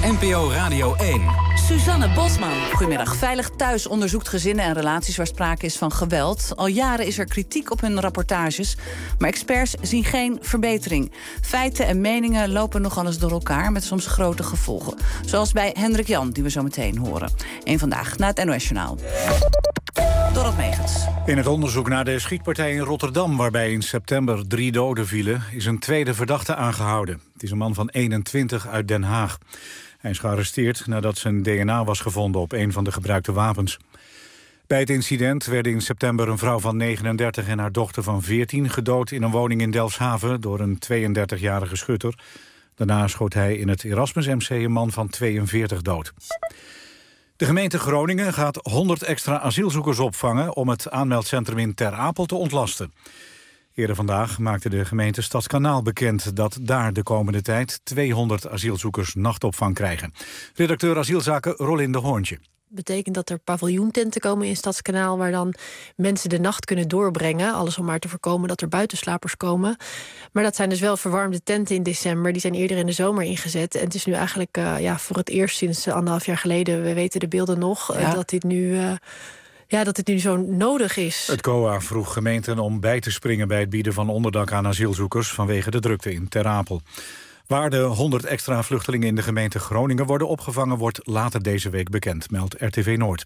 NPO Radio 1. Suzanne Bosman. Goedemiddag. Veilig Thuis onderzoekt gezinnen en relaties waar sprake is van geweld. Al jaren is er kritiek op hun rapportages, maar experts zien geen verbetering. Feiten en meningen lopen nogal eens door elkaar met soms grote gevolgen. Zoals bij Hendrik Jan, die we zo meteen horen. Eén vandaag na het NOS-journaal. Dorot Megens. In het onderzoek naar de schietpartij in Rotterdam, waarbij in september 3 doden vielen, is een tweede verdachte aangehouden. Het is een man van 21 uit Den Haag. Hij is gearresteerd nadat zijn DNA was gevonden op een van de gebruikte wapens. Bij het incident werden in september een vrouw van 39 en haar dochter van 14 gedood in een woning in Delfshaven door een 32-jarige schutter. Daarna schoot hij in het Erasmus MC een man van 42 dood. De gemeente Groningen gaat 100 extra asielzoekers opvangen om het aanmeldcentrum in Ter Apel te ontlasten. Eerder vandaag maakte de gemeente Stadskanaal bekend dat daar de komende tijd 200 asielzoekers nachtopvang krijgen. Redacteur asielzaken Rolinde Hoorntje. Betekent dat er paviljoententen komen in Stadskanaal waar dan mensen de nacht kunnen doorbrengen. Alles om maar te voorkomen dat er buitenslapers komen. Maar dat zijn dus wel verwarmde tenten in december. Die zijn eerder in de zomer ingezet. En het is nu eigenlijk voor het eerst sinds 1,5 jaar geleden, we weten de beelden nog, dat dit nu zo nodig is. Het COA vroeg gemeenten om bij te springen bij het bieden van onderdak aan asielzoekers vanwege de drukte in Ter Apel. Waar de 100 extra vluchtelingen in de gemeente Groningen worden opgevangen, wordt later deze week bekend, meldt RTV Noord.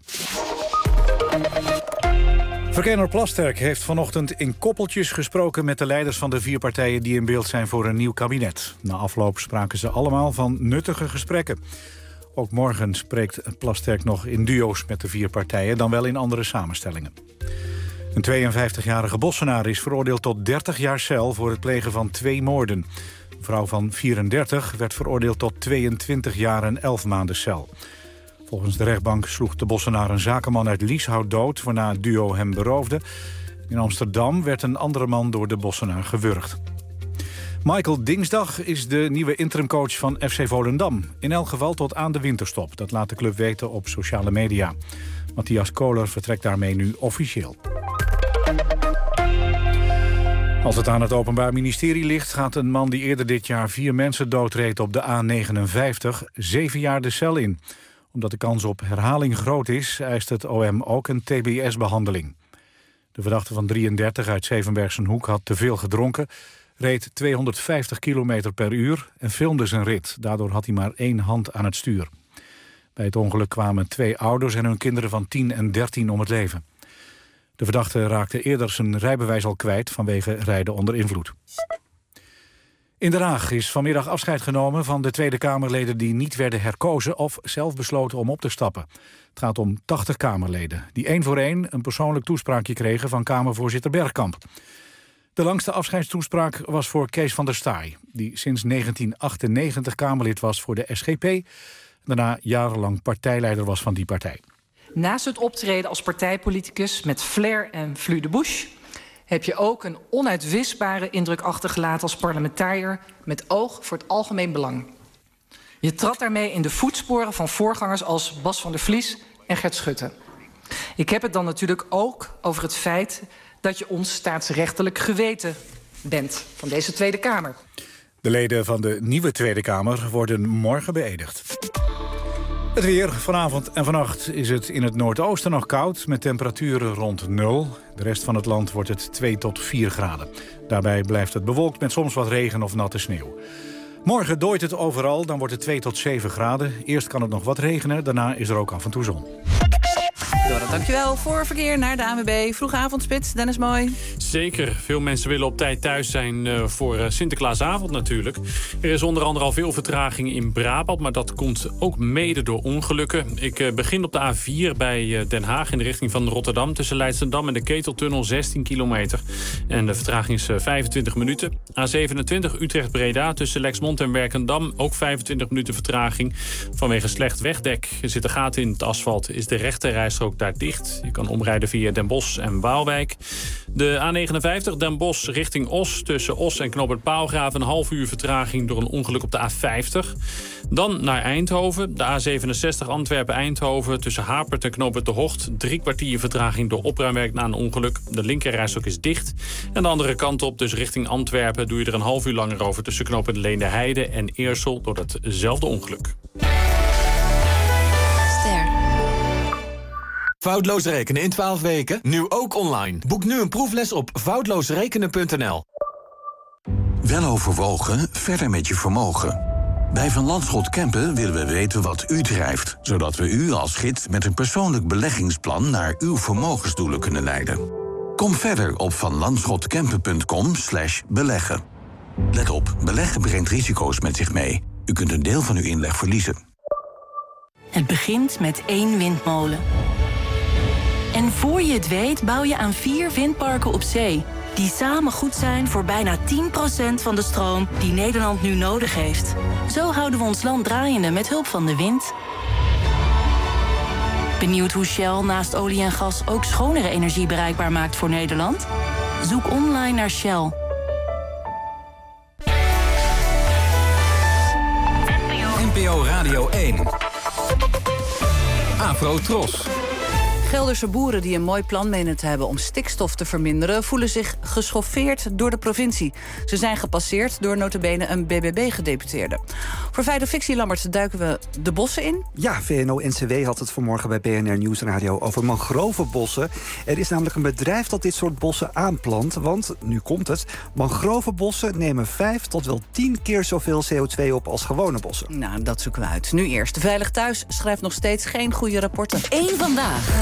Verkenner Plasterk heeft vanochtend in koppeltjes gesproken met de leiders van de 4 partijen die in beeld zijn voor een nieuw kabinet. Na afloop spraken ze allemaal van nuttige gesprekken. Ook morgen spreekt Plasterk nog in duo's met de 4 partijen, dan wel in andere samenstellingen. Een 52-jarige Bossenaar is veroordeeld tot 30 jaar cel voor het plegen van 2 moorden. Een vrouw van 34 werd veroordeeld tot 22 jaar en 11 maanden cel. Volgens de rechtbank sloeg de Bossenaar een zakenman uit Lieshout dood, waarna het duo hem beroofde. In Amsterdam werd een andere man door de Bossenaar gewurgd. Michael Dingsdag is de nieuwe interimcoach van FC Volendam. In elk geval tot aan de winterstop. Dat laat de club weten op sociale media. Matthias Kohler vertrekt daarmee nu officieel. Als het aan het Openbaar Ministerie ligt, gaat een man die eerder dit jaar 4 mensen doodreed op de A59 7 jaar de cel in. Omdat de kans op herhaling groot is, eist het OM ook een TBS-behandeling. De verdachte van 33 uit Zevenbergsenhoek had te veel gedronken, reed 250 km per uur en filmde zijn rit. Daardoor had hij maar 1 hand aan het stuur. Bij het ongeluk kwamen 2 ouders en hun kinderen van 10 en 13 om het leven. De verdachte raakte eerder zijn rijbewijs al kwijt vanwege rijden onder invloed. In Den Haag is vanmiddag afscheid genomen van de Tweede Kamerleden die niet werden herkozen of zelf besloten om op te stappen. Het gaat om 80 Kamerleden die 1 voor 1 een persoonlijk toespraakje kregen van Kamervoorzitter Bergkamp. De langste afscheidstoespraak was voor Kees van der Staaij, die sinds 1998 Kamerlid was voor de SGP en daarna jarenlang partijleider was van die partij. Naast het optreden als partijpoliticus met flair en fleur de bouche heb je ook een onuitwisbare indruk achtergelaten als parlementariër met oog voor het algemeen belang. Je trad daarmee in de voetsporen van voorgangers als Bas van der Vlies en Gert Schutte. Ik heb het dan natuurlijk ook over het feit dat je ons staatsrechtelijk geweten bent van deze Tweede Kamer. De leden van de nieuwe Tweede Kamer worden morgen beëdigd. Het weer. Vanavond en vannacht is het in het noordoosten nog koud, met temperaturen rond 0. De rest van het land wordt het 2 tot 4 graden. Daarbij blijft het bewolkt met soms wat regen of natte sneeuw. Morgen dooit het overal, dan wordt het 2 tot 7 graden. Eerst kan het nog wat regenen, daarna is er ook af en toe zon. Dankjewel voor verkeer naar de ANWB. Vroege avondspits, Dennis Mooi. Zeker. Veel mensen willen op tijd thuis zijn voor Sinterklaasavond natuurlijk. Er is onder andere al veel vertraging in Brabant, maar dat komt ook mede door ongelukken. Ik begin op de A4 bij Den Haag in de richting van Rotterdam. Tussen Leidschendam en de Keteltunnel 16 kilometer. En de vertraging is 25 minuten. A27 Utrecht-Breda tussen Lexmond en Werkendam. Ook 25 minuten vertraging. Vanwege slecht wegdek zitten gaten in het asfalt. Is de rechterrijstrook daar dicht. Je kan omrijden via Den Bosch en Waalwijk. De A59 Den Bosch richting Os. Tussen Os en Knoopert Paalgraven een half uur vertraging door een ongeluk op de A50. Dan naar Eindhoven. De A67 Antwerpen-Eindhoven. Tussen Hapert en Knoopert de Hocht. 3 kwartier vertraging door opruimwerk na een ongeluk. De linkerrijstrook is dicht. En de andere kant op, dus richting Antwerpen, doe je er een half uur langer over tussen Knoopert Leenderheide en Eersel door datzelfde ongeluk. Foutloos rekenen in 12 weken? Nu ook online. Boek nu een proefles op foutloosrekenen.nl. Weloverwogen, verder met je vermogen. Bij Van Lanschot Kempen willen we weten wat u drijft, zodat we u als gids met een persoonlijk beleggingsplan naar uw vermogensdoelen kunnen leiden. Kom verder op vanlandschotkampen.com/beleggen. Let op, beleggen brengt risico's met zich mee. U kunt een deel van uw inleg verliezen. Het begint met 1 windmolen. En voor je het weet bouw je aan 4 windparken op zee, die samen goed zijn voor bijna 10% van de stroom die Nederland nu nodig heeft. Zo houden we ons land draaiende met hulp van de wind. Benieuwd hoe Shell naast olie en gas ook schonere energie bereikbaar maakt voor Nederland? Zoek online naar Shell. NPO Radio 1. Afro Tros. Gelderse boeren die een mooi plan menen te hebben om stikstof te verminderen, voelen zich geschoffeerd door de provincie. Ze zijn gepasseerd door nota bene een BBB-gedeputeerde. Voor Feit of Fictie, Lambert, duiken we de bossen in. Ja, VNO-NCW had het vanmorgen bij BNR Nieuwsradio over mangrovenbossen. Er is namelijk een bedrijf dat dit soort bossen aanplant. Want, nu komt het, mangrovenbossen nemen 5 tot wel 10 keer zoveel CO2 op als gewone bossen. Nou, dat zoeken we uit. Nu eerst. Veilig Thuis schrijft nog steeds geen goede rapporten. Eén vandaag.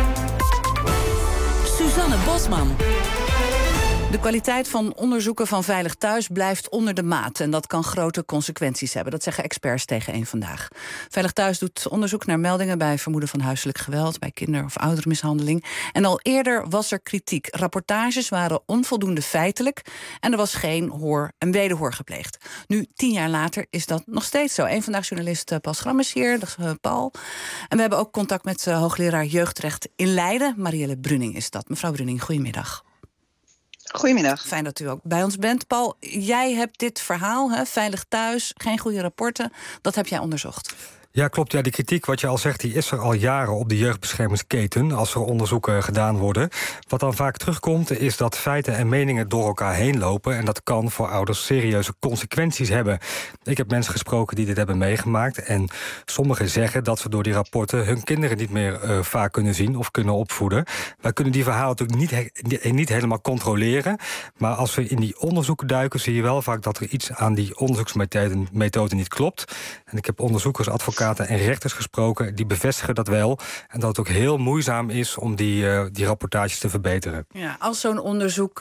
Suzanne Bosman. De kwaliteit van onderzoeken van Veilig Thuis blijft onder de maat. En dat kan grote consequenties hebben. Dat zeggen experts tegen Eén Vandaag. Veilig Thuis doet onderzoek naar meldingen bij vermoeden van huiselijk geweld, bij kinder- of oudermishandeling. En al eerder was er kritiek. Rapportages waren onvoldoende feitelijk en er was geen hoor en wederhoor gepleegd. Nu, 10 jaar later, is dat nog steeds zo. Eén Vandaag journalist Paul Schram is hier, dat is Paul. En we hebben ook contact met hoogleraar jeugdrecht in Leiden. Marielle Brunning is dat. Mevrouw Brunning, goedemiddag. Goedemiddag. Fijn dat u ook bij ons bent. Paul, jij hebt dit verhaal, Veilig Thuis, geen goede rapporten, dat heb jij onderzocht. Ja, klopt. Ja, die kritiek, wat je al zegt, die is er al jaren op de jeugdbeschermingsketen als er onderzoeken gedaan worden. Wat dan vaak terugkomt, is dat feiten en meningen door elkaar heen lopen. En dat kan voor ouders serieuze consequenties hebben. Ik heb mensen gesproken die dit hebben meegemaakt. En sommigen zeggen dat ze door die rapporten hun kinderen niet meer vaak kunnen zien of kunnen opvoeden. Wij kunnen die verhalen natuurlijk niet helemaal controleren. Maar als we in die onderzoeken duiken, zie je wel vaak dat er iets aan die onderzoeksmethode niet klopt. En ik heb onderzoekers, advocaten en rechters gesproken, die bevestigen dat wel. En dat het ook heel moeizaam is om die rapportages te verbeteren. Ja, als zo'n onderzoek,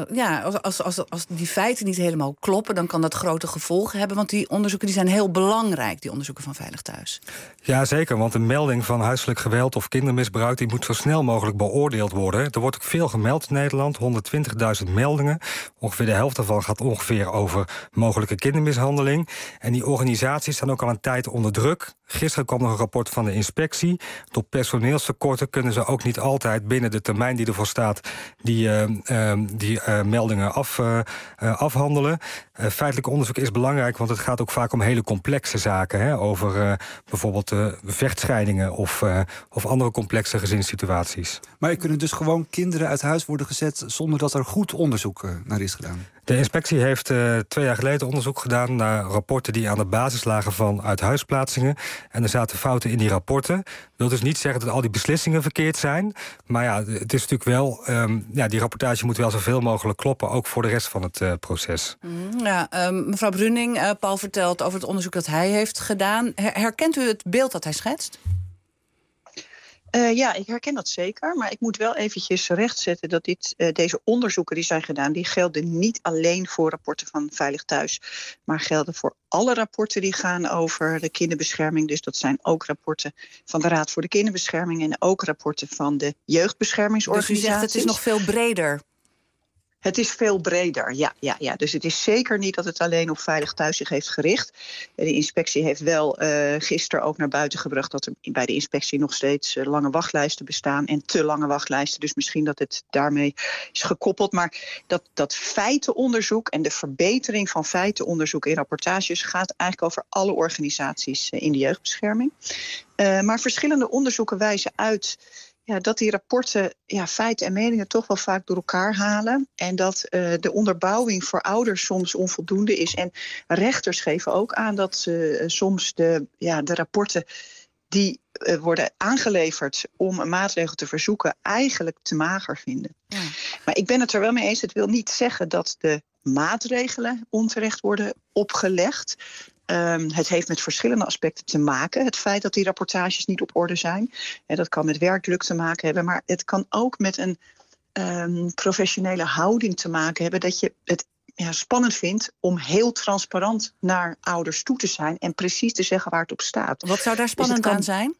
als die feiten niet helemaal kloppen, dan kan dat grote gevolgen hebben. Want die onderzoeken die zijn heel belangrijk, die onderzoeken van Veilig Thuis. Ja, zeker. Want een melding van huiselijk geweld of kindermisbruik, die moet zo snel mogelijk beoordeeld worden. Er wordt ook veel gemeld in Nederland, 120.000 meldingen. Ongeveer de helft daarvan gaat ongeveer over mogelijke kindermishandeling. En die organisaties staan ook al een tijd onder druk. Gisteren kwam nog een rapport van de inspectie. Door personeelstekorten kunnen ze ook niet altijd binnen de termijn die ervoor staat die meldingen afhandelen. Feitelijk onderzoek is belangrijk, want het gaat ook vaak om hele complexe zaken. Over bijvoorbeeld vechtscheidingen of andere complexe gezinssituaties. Maar er kunnen dus gewoon kinderen uit huis worden gezet zonder dat er goed onderzoek naar is gedaan? De inspectie heeft 2 jaar geleden onderzoek gedaan naar rapporten die aan de basis lagen van uithuisplaatsingen. En er zaten fouten in die rapporten. Dat wil dus niet zeggen dat al die beslissingen verkeerd zijn. Maar ja, het is natuurlijk wel, die rapportage moet wel zoveel mogelijk kloppen, ook voor de rest van het proces. Mevrouw Brunning, Paul vertelt over het onderzoek dat hij heeft gedaan. Herkent u het beeld dat hij schetst? Ja, ik herken dat zeker. Maar ik moet wel eventjes rechtzetten dat deze onderzoeken die zijn gedaan, die gelden niet alleen voor rapporten van Veilig Thuis, maar gelden voor alle rapporten die gaan over de kinderbescherming. Dus dat zijn ook rapporten van de Raad voor de Kinderbescherming en ook rapporten van de jeugdbeschermingsorganisaties. Dus u zegt het is nog veel breder. Het is veel breder, ja. Dus het is zeker niet dat het alleen op Veilig Thuis zich heeft gericht. De inspectie heeft wel gisteren ook naar buiten gebracht dat er bij de inspectie nog steeds lange wachtlijsten bestaan en te lange wachtlijsten. Dus misschien dat het daarmee is gekoppeld. Maar dat feitenonderzoek en de verbetering van feitenonderzoek in rapportages gaat eigenlijk over alle organisaties in de jeugdbescherming. Maar verschillende onderzoeken wijzen uit dat die rapporten feiten en meningen toch wel vaak door elkaar halen. En dat de onderbouwing voor ouders soms onvoldoende is. En rechters geven ook aan dat soms de rapporten die worden aangeleverd om een maatregel te verzoeken, eigenlijk te mager vinden. Ja. Maar ik ben het er wel mee eens. Het wil niet zeggen dat de maatregelen onterecht worden opgelegd. Het heeft met verschillende aspecten te maken. Het feit dat die rapportages niet op orde zijn. Dat kan met werkdruk te maken hebben. Maar het kan ook met een professionele houding te maken hebben. Dat je het spannend vindt om heel transparant naar ouders toe te zijn. En precies te zeggen waar het op staat. Wat zou daar spannend aan zijn?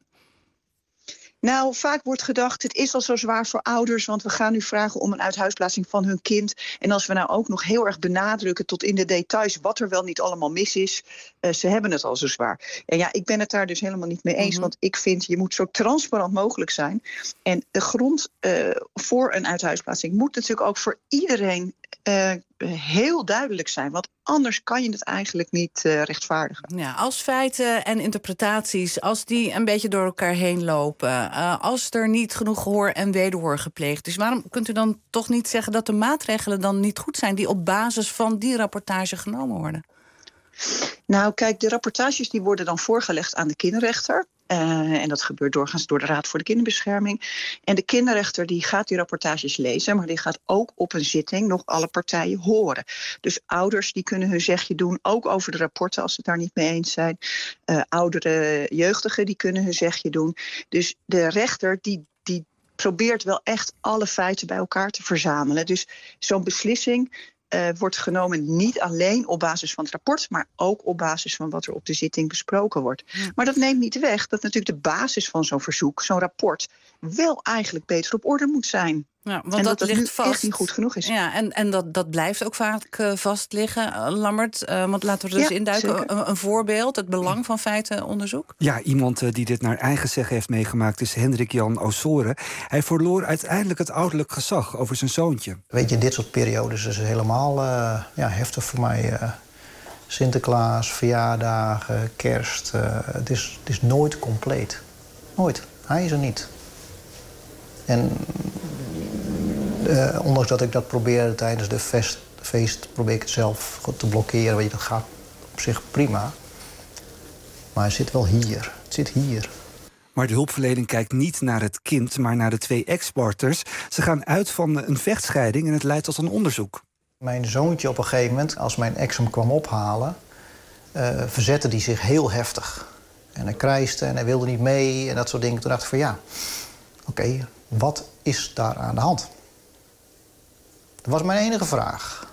Nou, vaak wordt gedacht, het is al zo zwaar voor ouders, want we gaan nu vragen om een uithuisplaatsing van hun kind. En als we nou ook nog heel erg benadrukken tot in de details wat er wel niet allemaal mis is, ze hebben het al zo zwaar. En ja, ik ben het daar dus helemaal niet mee eens, want ik vind je moet zo transparant mogelijk zijn. En de grond voor een uithuisplaatsing moet natuurlijk ook voor iedereen heel duidelijk zijn. Want anders kan je het eigenlijk niet rechtvaardigen. Ja, als feiten en interpretaties, als die een beetje door elkaar heen lopen, als er niet genoeg gehoor en wederhoor gepleegd is, waarom kunt u dan toch niet zeggen dat de maatregelen dan niet goed zijn die op basis van die rapportage genomen worden? Nou, kijk, de rapportages die worden dan voorgelegd aan de kinderrechter. En dat gebeurt doorgaans door de Raad voor de Kinderbescherming. En de kinderrechter die gaat die rapportages lezen, maar die gaat ook op een zitting nog alle partijen horen. Dus ouders die kunnen hun zegje doen, ook over de rapporten als ze het daar niet mee eens zijn. Oudere jeugdigen die kunnen hun zegje doen. Dus de rechter die probeert wel echt alle feiten bij elkaar te verzamelen. Dus zo'n beslissing wordt genomen niet alleen op basis van het rapport, maar ook op basis van wat er op de zitting besproken wordt. Ja. Maar dat neemt niet weg dat natuurlijk de basis van zo'n verzoek, zo'n rapport, wel eigenlijk beter op orde moet zijn. Ja, want en dat ligt nu vast. Echt niet goed genoeg is. Ja, en dat blijft ook vaak vast liggen, Lambert. Want laten we er dus induiken. Een voorbeeld, het belang van feitenonderzoek. Ja, iemand die dit naar eigen zeggen heeft meegemaakt is Hendrik Jan Osoren. Hij verloor uiteindelijk het ouderlijk gezag over zijn zoontje. Weet je, dit soort periodes is helemaal heftig voor mij. Sinterklaas, verjaardagen, kerst. Het is nooit compleet. Nooit. Hij is er niet. En ondanks dat ik dat probeer tijdens de feest probeer ik het zelf te blokkeren. Weet je, dat gaat op zich prima. Maar het zit wel hier. Het zit hier. Maar de hulpverlening kijkt niet naar het kind, maar naar de 2 ex-partners. Ze gaan uit van een vechtscheiding en het leidt tot een onderzoek. Mijn zoontje op een gegeven moment, als mijn ex hem kwam ophalen, verzette hij zich heel heftig. En hij krijste en hij wilde niet mee en dat soort dingen. Toen dacht ik van oké, wat is daar aan de hand? Dat was mijn enige vraag.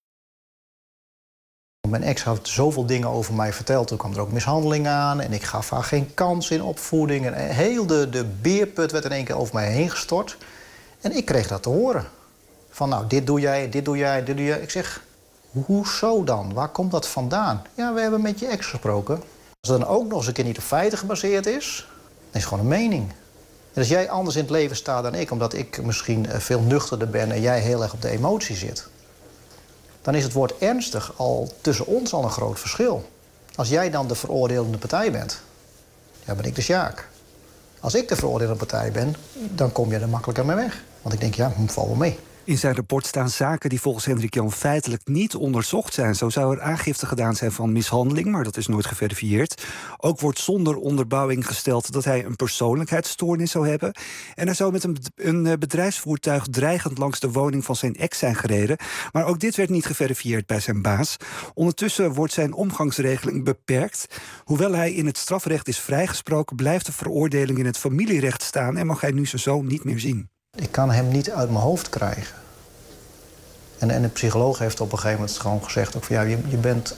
Mijn ex had zoveel dingen over mij verteld. Toen kwam er ook mishandeling aan en ik gaf haar geen kans in opvoeding. En heel de beerput werd in één keer over mij heen gestort. En ik kreeg dat te horen. Van nou, dit doe jij, dit doe jij, dit doe jij. Ik zeg, hoezo dan? Waar komt dat vandaan? Ja, we hebben met je ex gesproken. Als het dan ook nog eens een keer niet op feiten gebaseerd is, dan is het gewoon een mening. En als jij anders in het leven staat dan ik, omdat ik misschien veel nuchterder ben en jij heel erg op de emotie zit, dan is het woord ernstig al tussen ons al een groot verschil. Als jij dan de veroordelende partij bent, ja, ben ik de Sjaak. Als ik de veroordelende partij ben, dan kom je er makkelijker mee weg. Want ik denk, val wel mee. In zijn rapport staan zaken die volgens Hendrik Jan feitelijk niet onderzocht zijn. Zo zou er aangifte gedaan zijn van mishandeling, maar dat is nooit geverifieerd. Ook wordt zonder onderbouwing gesteld dat hij een persoonlijkheidsstoornis zou hebben. En hij zou met een bedrijfsvoertuig dreigend langs de woning van zijn ex zijn gereden. Maar ook dit werd niet geverifieerd bij zijn baas. Ondertussen wordt zijn omgangsregeling beperkt. Hoewel hij in het strafrecht is vrijgesproken, blijft de veroordeling in het familierecht staan en mag hij nu zijn zoon niet meer zien. Ik kan hem niet uit mijn hoofd krijgen. En de psycholoog heeft op een gegeven moment gewoon gezegd ook van je bent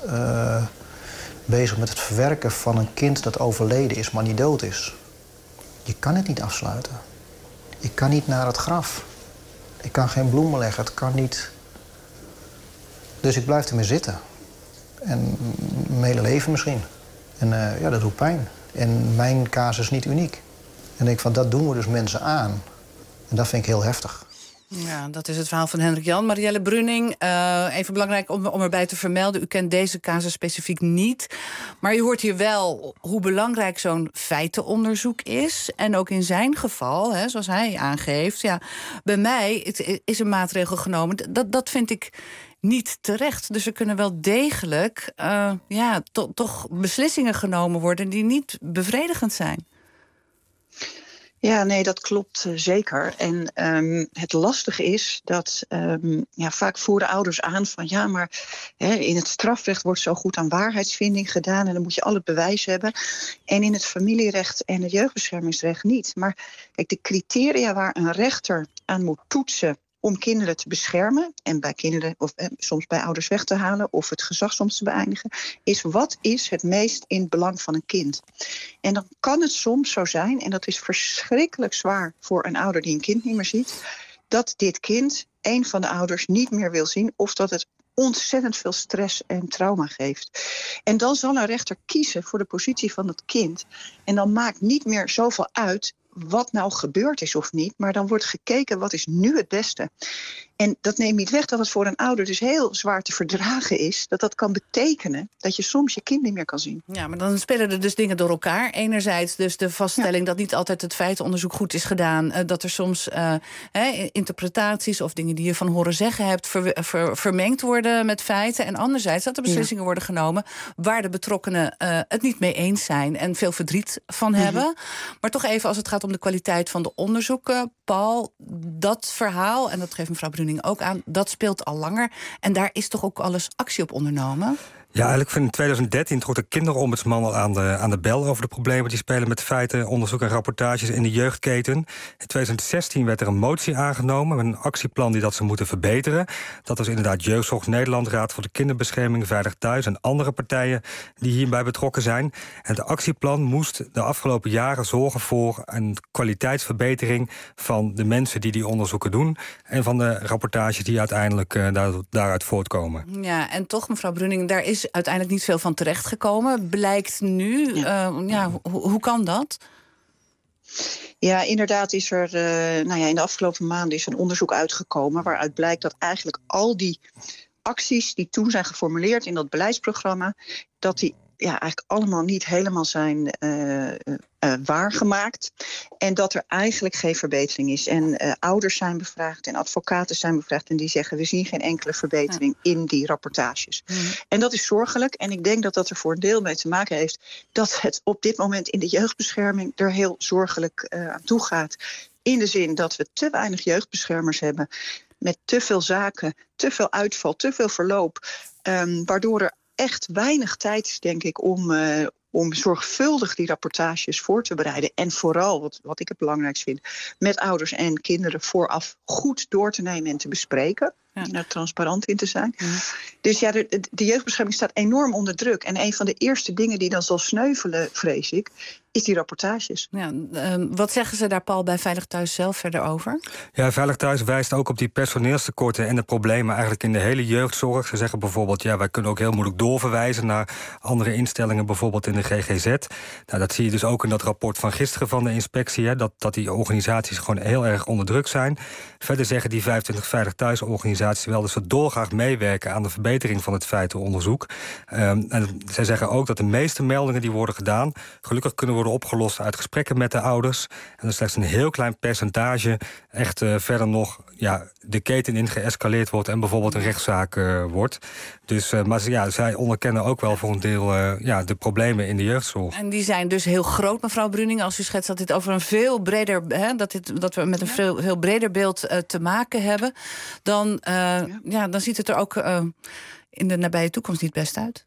bezig met het verwerken van een kind dat overleden is, maar niet dood is. Je kan het niet afsluiten. Ik kan niet naar het graf. Ik kan geen bloemen leggen, het kan niet. Dus ik blijf ermee zitten. En mijn hele leven misschien. En dat doet pijn. En mijn casus is niet uniek. En ik denk van, dat doen we dus mensen aan. En dat vind ik heel heftig. Ja, dat is het verhaal van Hendrik Jan. Marielle Brunning, even belangrijk om erbij te vermelden. U kent deze casus specifiek niet. Maar u hoort hier wel hoe belangrijk zo'n feitenonderzoek is. En ook in zijn geval, zoals hij aangeeft, bij mij is een maatregel genomen. Dat vind ik niet terecht. Dus er kunnen wel degelijk toch beslissingen genomen worden die niet bevredigend zijn. Ja, nee, dat klopt zeker. En het lastige is dat vaak voeren ouders aan van ja, maar in het strafrecht wordt zo goed aan waarheidsvinding gedaan en dan moet je al het bewijs hebben. En in het familierecht en het jeugdbeschermingsrecht niet. Maar kijk, de criteria waar een rechter aan moet toetsen om kinderen te beschermen en bij kinderen of soms bij ouders weg te halen of het gezag soms te beëindigen, is wat is het meest in het belang van een kind. En dan kan het soms zo zijn, en dat is verschrikkelijk zwaar voor een ouder die een kind niet meer ziet, dat dit kind een van de ouders niet meer wil zien of dat het ontzettend veel stress en trauma geeft. En dan zal een rechter kiezen voor de positie van het kind. En dan maakt niet meer zoveel uit wat nou gebeurd is of niet, maar dan wordt gekeken wat is nu het beste. En dat neemt niet weg dat het voor een ouder dus heel zwaar te verdragen is. Dat kan betekenen dat je soms je kind niet meer kan zien. Ja, maar dan spelen er dus dingen door elkaar. Enerzijds dus de vaststelling dat niet altijd het feitenonderzoek goed is gedaan. Dat er soms interpretaties of dingen die je van horen zeggen hebt vermengd worden met feiten. En anderzijds dat er beslissingen worden genomen waar de betrokkenen het niet mee eens zijn en veel verdriet van hebben. Maar toch even als het gaat om de kwaliteit van de onderzoeken. Paul, dat verhaal, en dat geeft mevrouw Bruning ook aan, dat speelt al langer. En daar is toch ook alles actie op ondernomen? Ja, eigenlijk in 2013 trok de kinderombudsman al aan de bel over de problemen die spelen met feiten, onderzoek en rapportages in de jeugdketen. In 2016 werd er een motie aangenomen met een actieplan die dat ze moeten verbeteren. Dat was inderdaad Jeugdzorg Nederland, Raad voor de Kinderbescherming, Veilig Thuis en andere partijen die hierbij betrokken zijn. En het actieplan moest de afgelopen jaren zorgen voor een kwaliteitsverbetering van de mensen die onderzoeken doen en van de rapportages die uiteindelijk daaruit voortkomen. Ja, en toch, mevrouw Bruning, daar is uiteindelijk niet veel van terechtgekomen. Blijkt nu. Hoe kan dat? Ja, inderdaad is er in de afgelopen maanden is een onderzoek uitgekomen waaruit blijkt dat eigenlijk al die acties die toen zijn geformuleerd in dat beleidsprogramma, dat die eigenlijk allemaal niet helemaal zijn waargemaakt. En dat er eigenlijk geen verbetering is. En ouders zijn bevraagd en advocaten zijn bevraagd en die zeggen we zien geen enkele verbetering in die rapportages. En dat is zorgelijk. En ik denk dat dat er voor een deel mee te maken heeft dat het op dit moment in de jeugdbescherming er heel zorgelijk aan toe gaat. In de zin dat we te weinig jeugdbeschermers hebben met te veel zaken, te veel uitval, te veel verloop. Waardoor er echt weinig tijd is, denk ik, om zorgvuldig die rapportages voor te bereiden. En vooral, wat ik het belangrijkst vind, met ouders en kinderen vooraf goed door te nemen en te bespreken. En daar transparant in te zijn. Dus ja, de jeugdbescherming staat enorm onder druk. En een van de eerste dingen die dan zal sneuvelen, vrees ik, is die rapportages. Ja, wat zeggen ze daar, Paul, bij Veilig Thuis zelf verder over? Ja, Veilig Thuis wijst ook op die personeelstekorten en de problemen eigenlijk in de hele jeugdzorg. Ze zeggen bijvoorbeeld, wij kunnen ook heel moeilijk doorverwijzen naar andere instellingen, bijvoorbeeld in de GGZ. Nou, dat zie je dus ook in dat rapport van gisteren van de inspectie, dat die organisaties gewoon heel erg onder druk zijn. Verder zeggen die 25 Veilig Thuis organisaties wel dat ze dolgraag meewerken aan de verbetering van het feitenonderzoek. En zij zeggen ook dat de meeste meldingen die worden gedaan gelukkig kunnen worden opgelost uit gesprekken met de ouders. En er slechts een heel klein percentage echt verder nog de keten in geëscaleerd wordt en bijvoorbeeld een rechtszaak wordt. Dus, maar zij onderkennen ook wel voor een deel de problemen in de jeugdzorg. En die zijn dus heel groot, mevrouw Bruning. Als u schetst dat dit over een veel breder, dat we met een veel breder beeld te maken hebben, dan ziet het er ook in de nabije toekomst niet best uit.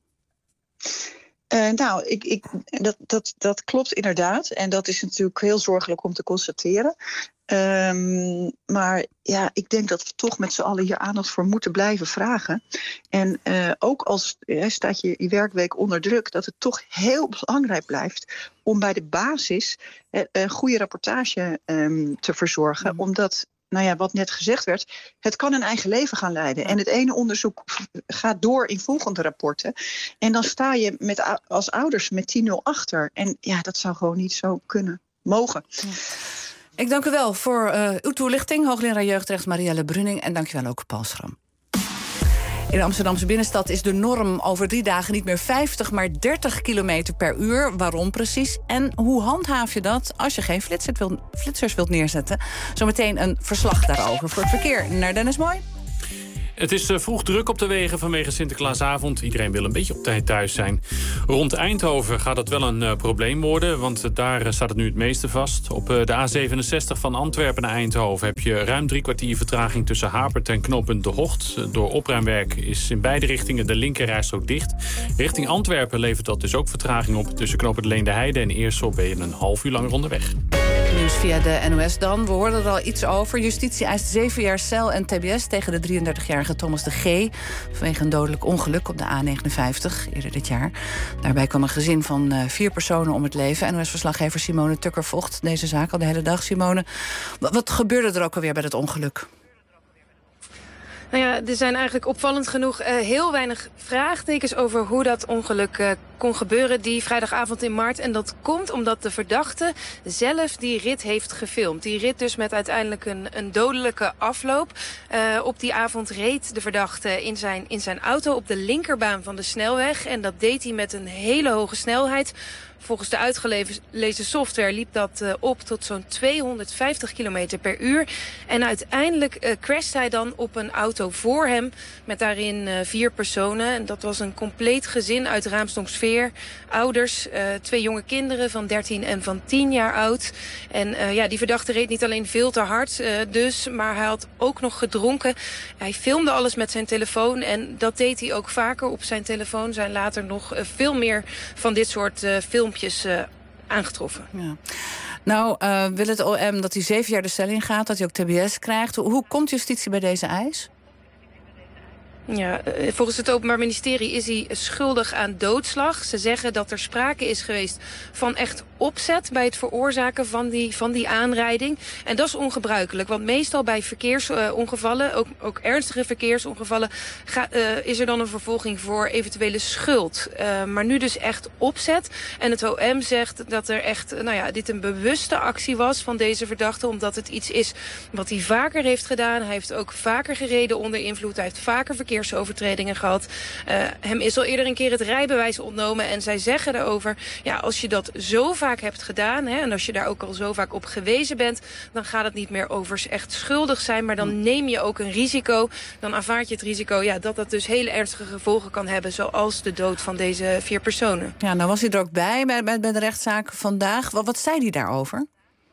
Dat klopt inderdaad. En dat is natuurlijk heel zorgelijk om te constateren. Maar ik denk dat we toch met z'n allen hier aandacht voor moeten blijven vragen. En ook als staat je werkweek onder druk, dat het toch heel belangrijk blijft om bij de basis een goede rapportage te verzorgen. Omdat, wat net gezegd werd, het kan een eigen leven gaan leiden. En het ene onderzoek gaat door in volgende rapporten. En dan sta je als ouders met 10-0 achter. En dat zou gewoon niet zo kunnen mogen. Ja. Ik dank u wel voor uw toelichting, hoogleraar jeugdrecht Marielle Bruning. En dank u wel ook, Paul Schram. In de Amsterdamse binnenstad is de norm over 3 dagen niet meer 50, maar 30 kilometer per uur. Waarom precies? En hoe handhaaf je dat als je geen flitsers wilt neerzetten? Zometeen een verslag daarover. Voor het verkeer naar Dennis Mooi. Het is vroeg druk op de wegen vanwege Sinterklaasavond. Iedereen wil een beetje op tijd thuis zijn. Rond Eindhoven gaat het wel een probleem worden, want daar staat het nu het meeste vast. Op de A67 van Antwerpen naar Eindhoven heb je ruim 3 kwartier vertraging tussen Hapert en knooppunt De Hocht. Door opruimwerk is in beide richtingen de linkerrijstrook dicht. Richting Antwerpen levert dat dus ook vertraging op. Tussen knooppunt Leende Heide en Eersel ben je een half uur lang onderweg. Nieuws via de NOS dan. We hoorden er al iets over. Justitie eist 7 jaar cel en tbs tegen de 33-jarige Thomas de G. Vanwege een dodelijk ongeluk op de A59 eerder dit jaar. Daarbij kwam een gezin van 4 personen om het leven. NOS-verslaggever Simone Tukker volgt deze zaak al de hele dag. Simone, wat gebeurde er ook alweer bij dat ongeluk? Nou ja, er zijn eigenlijk opvallend genoeg heel weinig vraagtekens over hoe dat ongeluk kon gebeuren die vrijdagavond in maart. En dat komt omdat de verdachte zelf die rit heeft gefilmd. Die rit dus met uiteindelijk een dodelijke afloop. Op die avond reed de verdachte in zijn auto op de linkerbaan van de snelweg. En dat deed hij met een hele hoge snelheid. Volgens de uitgelezen software liep dat op tot zo'n 250 km per uur. En uiteindelijk crasht hij dan op een auto voor hem met daarin 4 personen. En dat was een compleet gezin uit Raamsdonksveer. Ouders, 2 jonge kinderen van 13 en van 10 jaar oud. En die verdachte reed niet alleen veel te hard maar hij had ook nog gedronken. Hij filmde alles met zijn telefoon en dat deed hij ook vaker op zijn telefoon. Zijn later nog veel meer van dit soort filmpjes aangetroffen. Ja. Nou, wil het OM dat hij 7 jaar de cel in gaat, dat hij ook tbs krijgt. Hoe komt justitie bij deze eis? Ja, volgens het Openbaar Ministerie is hij schuldig aan doodslag. Ze zeggen dat er sprake is geweest van echt opzet bij het veroorzaken van die aanrijding. En dat is ongebruikelijk, want meestal bij verkeersongevallen, ook ernstige verkeersongevallen, is er dan een vervolging voor eventuele schuld. Maar nu dus echt opzet. En het OM zegt dat er echt, dit een bewuste actie was van deze verdachte, omdat het iets is wat hij vaker heeft gedaan. Hij heeft ook vaker gereden onder invloed. Hij heeft vaker verkeersovertredingen gehad. Hem is al eerder een keer het rijbewijs ontnomen. En zij zeggen daarover, als je dat zo vaak hebt gedaan, en als je daar ook al zo vaak op gewezen bent, dan gaat het niet meer over echt schuldig zijn, maar dan neem je ook een risico. Dan aanvaard je het risico dat dus hele ernstige gevolgen kan hebben, zoals de dood van deze 4 personen. Ja, nou was hij er ook bij de rechtszaak vandaag. Wat zei hij daarover?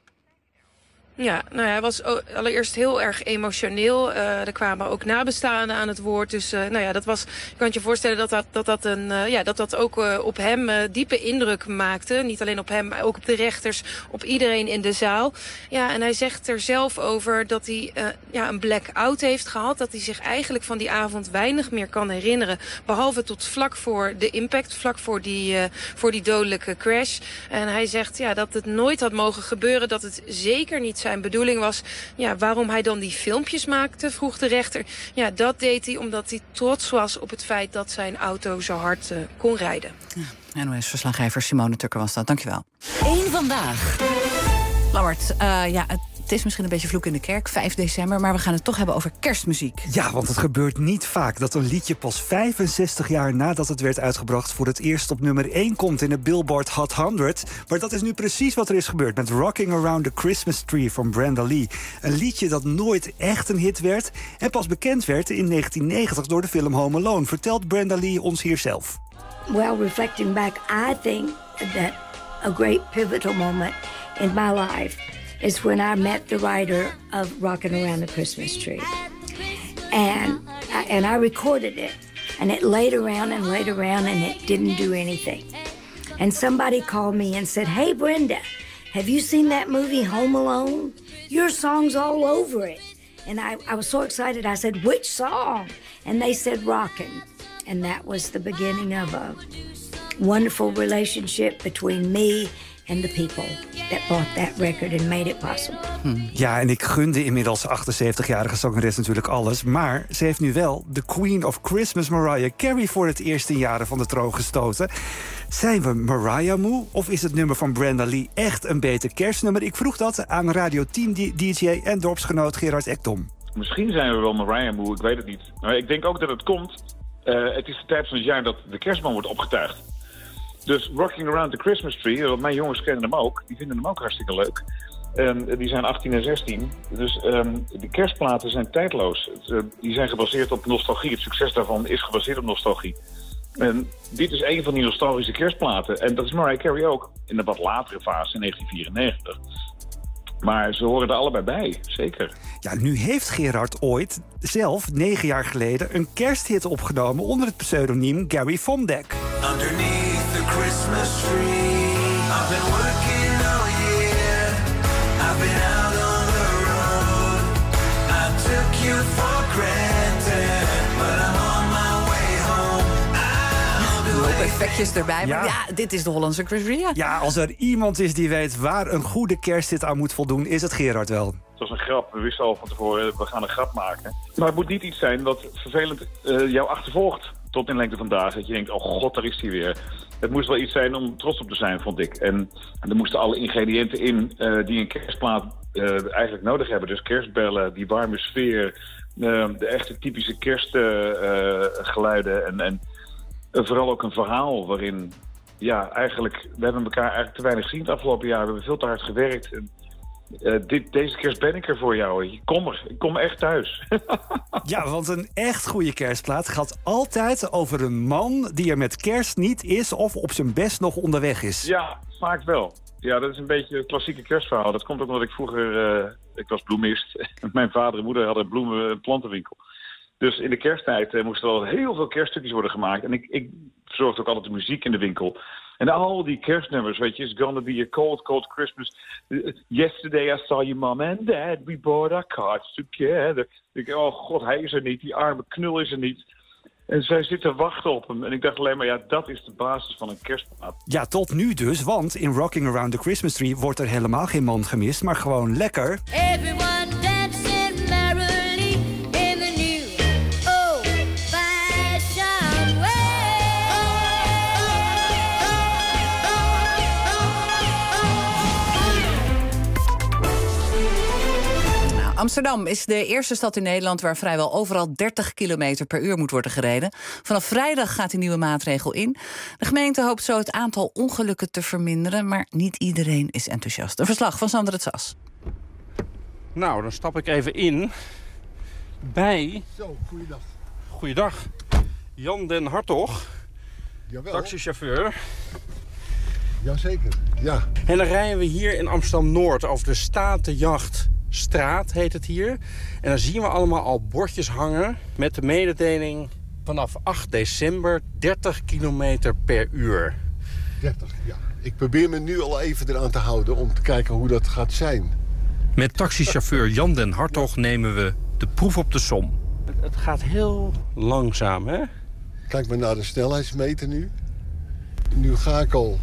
Ja, hij was allereerst heel erg emotioneel. Er kwamen ook nabestaanden aan het woord. Dus dat was, je kan je voorstellen dat ook op hem diepe indruk maakte. Niet alleen op hem, maar ook op de rechters, op iedereen in de zaal. Ja, en hij zegt er zelf over dat hij een blackout heeft gehad. Dat hij zich eigenlijk van die avond weinig meer kan herinneren. Behalve tot vlak voor de impact, vlak voor die dodelijke crash. En hij zegt dat het nooit had mogen gebeuren, dat het zeker niet zijn bedoeling was. Waarom hij dan die filmpjes maakte, vroeg de rechter. Ja, dat deed hij omdat hij trots was op het feit dat zijn auto zo hard kon rijden. Ja, NOS-verslaggever Simone Tukker was dat. Dankjewel. 1 vandaag. Lammert, het is misschien een beetje vloek in de kerk, 5 december... maar we gaan het toch hebben over kerstmuziek. Ja, want het gebeurt niet vaak dat een liedje pas 65 jaar nadat het werd uitgebracht voor het eerst op nummer 1 komt in de Billboard Hot 100. Maar dat is nu precies wat er is gebeurd met Rocking Around the Christmas Tree van Brenda Lee. Een liedje dat nooit echt een hit werd en pas bekend werd in 1990 door de film Home Alone. Vertelt Brenda Lee ons hier zelf. Well, reflecting back, I think that a great pivotal moment in my life is when I met the writer of Rockin' Around the Christmas Tree. And I recorded it. And it laid around and it didn't do anything. And somebody called me and said, "Hey, Brenda, have you seen that movie Home Alone? Your song's all over it." And I was so excited. I said, "Which song?" And they said, "Rockin'." And that was the beginning of a wonderful relationship between me and the people that bought that record and made it possible. Ja, en ik gun de inmiddels 78-jarige zangeres natuurlijk alles. Maar ze heeft nu wel de Queen of Christmas Mariah Carey voor het eerst in jaren van de troon gestoten. Zijn we Mariah moe? Of is het nummer van Brenda Lee echt een beter kerstnummer? Ik vroeg dat aan Radio 10 DJ en dorpsgenoot Gerard Ekdom. Misschien zijn we wel Mariah moe, ik weet het niet. Maar ik denk ook dat het komt. Het is de tijd van het jaar dat de kerstman wordt opgetuigd. Dus Rocking Around the Christmas Tree, want mijn jongens kennen hem ook. Die vinden hem ook hartstikke leuk. Die zijn 18 en 16. Dus de kerstplaten zijn tijdloos. Die zijn gebaseerd op nostalgie. Het succes daarvan is gebaseerd op nostalgie. En dit is een van die nostalgische kerstplaten. En dat is Mariah Carey ook. In de wat latere fase, in 1994. Maar ze horen er allebei bij, zeker. Ja, nu heeft Gerard ooit zelf 9 jaar geleden een kersthit opgenomen onder het pseudoniem Gary Vondek. Underneath the Christmas tree, I've been working all year. I've been out on the road. I took you for granted, but I'm on my way home. Effectjes erbij, maar ja, dit is de Hollandse Chris Rea. Ja, als er iemand is die weet waar een goede kersthit aan moet voldoen, is het Gerard wel. Het was een grap. We wisten al van tevoren, we gaan een grap maken. Maar het moet niet iets zijn wat vervelend jou achtervolgt tot in lengte van dagen. Dat je denkt, oh god, daar is hij weer. Het moest wel iets zijn om trots op te zijn, vond ik. En er moesten alle ingrediënten in die een kerstplaat eigenlijk nodig hebben. Dus kerstbellen, die warme sfeer, de echte typische kerstgeluiden en vooral ook een verhaal waarin, ja, eigenlijk, we hebben elkaar eigenlijk te weinig gezien het afgelopen jaar. We hebben veel te hard gewerkt. En, deze kerst ben ik er voor jou. Ik kom echt thuis. Ja, want een echt goede kerstplaat gaat altijd over een man die er met kerst niet is of op zijn best nog onderweg is. Ja, vaak wel. Ja, dat is een beetje het klassieke kerstverhaal. Dat komt ook omdat ik vroeger, ik was bloemist. Mijn vader en moeder hadden een plantenwinkel. Dus in de kersttijd moesten er al heel veel kerststukjes worden gemaakt. En ik verzorgde ook altijd de muziek in de winkel. En al die kerstnummers, weet je, It's Gonna Be a Cold, Cold Christmas. Yesterday I saw your mom and dad. We bought our cards together. Ik, oh god, hij is er niet. Die arme knul is er niet. En zij zitten wachten op hem. En ik dacht alleen maar, ja, dat is de basis van een kerstplaat. Ja, tot nu dus, want in Rocking Around the Christmas Tree wordt er helemaal geen man gemist, maar gewoon lekker. Everyone dancing merrily in the new old-fashioned way. Amsterdam is de eerste stad in Nederland waar vrijwel overal 30 km per uur moet worden gereden. Vanaf vrijdag gaat die nieuwe maatregel in. De gemeente hoopt zo het aantal ongelukken te verminderen, maar niet iedereen is enthousiast. Een verslag van Sander het Sas. Nou, dan stap ik even in bij... Zo, goeiedag. Goeiedag. Jan den Hartog, Jawel. taxichauffeur. Jazeker, ja. En dan rijden we hier in Amsterdam-Noord over de Statenjachtstraat, heet het hier. En dan zien we allemaal al bordjes hangen met de mededeling vanaf 8 december 30 km per uur. 30, ja. Ik probeer me nu al even eraan te houden om te kijken hoe dat gaat zijn. Met taxichauffeur Jan den Hartog nemen we de proef op de som. Het gaat heel langzaam, hè? Kijk maar naar de snelheidsmeter nu. Nu ga ik al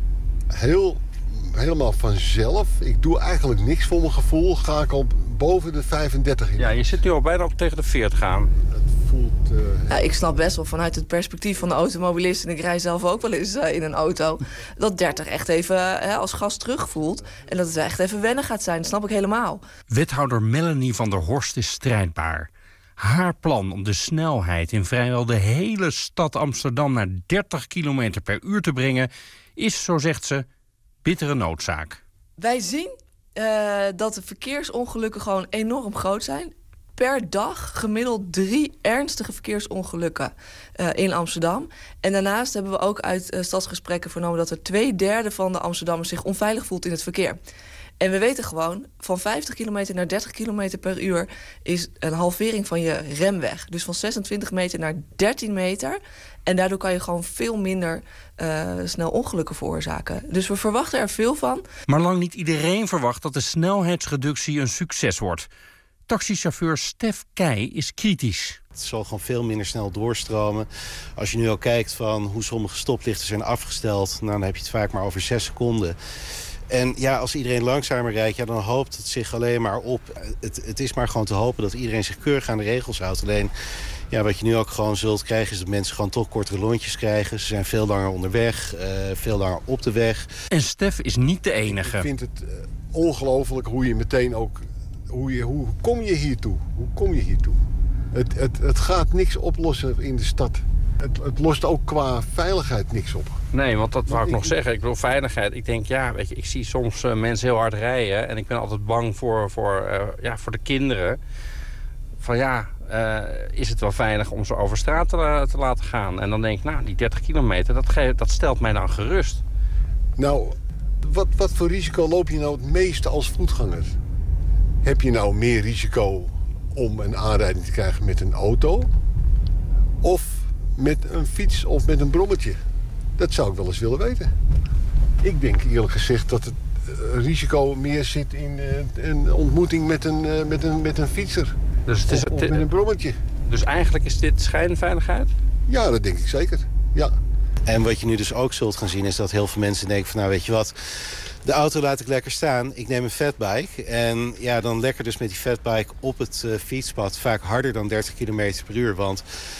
helemaal vanzelf. Ik doe eigenlijk niks voor mijn gevoel. Ga ik al boven de 35 in. Ja, je zit nu al bijna op tegen de 40 aan. Het voelt... Ja, ik snap best wel vanuit het perspectief van de automobilist... en ik rij zelf ook wel eens in een auto... dat 30 echt even als gas terugvoelt... en dat het echt even wennen gaat zijn. Dat snap ik helemaal. Wethouder Melanie van der Horst is strijdbaar. Haar plan om de snelheid in vrijwel de hele stad Amsterdam... naar 30 km per uur te brengen... is, zo zegt ze, bittere noodzaak. Wij zien dat de verkeersongelukken gewoon enorm groot zijn. Per dag gemiddeld 3 ernstige verkeersongelukken in Amsterdam. En daarnaast hebben we ook uit stadsgesprekken vernomen... dat er 2/3 van de Amsterdammers zich onveilig voelt in het verkeer. En we weten gewoon, van 50 kilometer naar 30 kilometer per uur... is een halvering van je remweg. Dus van 26 meter naar 13 meter. En daardoor kan je gewoon veel minder snel ongelukken veroorzaken. Dus we verwachten er veel van. Maar lang niet iedereen verwacht dat de snelheidsreductie een succes wordt. Taxichauffeur Stef Keij is kritisch. Het zal gewoon veel minder snel doorstromen. Als je nu al kijkt van hoe sommige stoplichten zijn afgesteld... Nou, dan heb je het vaak maar over 6 seconden... En ja, als iedereen langzamer rijdt, ja, dan hoopt het zich alleen maar op. Het is maar gewoon te hopen dat iedereen zich keurig aan de regels houdt. Alleen, ja, wat je nu ook gewoon zult krijgen... is dat mensen gewoon toch kortere lontjes krijgen. Ze zijn veel langer onderweg, veel langer op de weg. En Stef is niet de enige. Ik vind het ongelooflijk hoe je meteen ook... Hoe kom je hiertoe? Hoe kom je hiertoe? Het gaat niks oplossen in de stad. Het lost ook qua veiligheid niks op. Nee, want dat wou ik nog zeggen. Ik bedoel, veiligheid. Ik denk, weet je, ik zie soms mensen heel hard rijden. En ik ben altijd bang voor de kinderen. Van is het wel veilig om ze over straat te laten gaan? En dan denk ik, die 30 kilometer, dat stelt mij dan gerust. Nou, wat voor risico loop je nou het meeste als voetganger? Heb je nou meer risico om een aanrijding te krijgen met een auto? Of met een fiets of met een brommetje? Dat zou ik wel eens willen weten. Ik denk eerlijk gezegd dat het risico meer zit in een ontmoeting met een fietser. Dus het is, of met een brommetje. Dus eigenlijk is dit schijnveiligheid? Ja, dat denk ik zeker. Ja. En wat je nu dus ook zult gaan zien is dat heel veel mensen denken van... weet je wat, de auto laat ik lekker staan, ik neem een fatbike. En dan lekker dus met die fatbike op het fietspad, vaak harder dan 30 km per uur. Want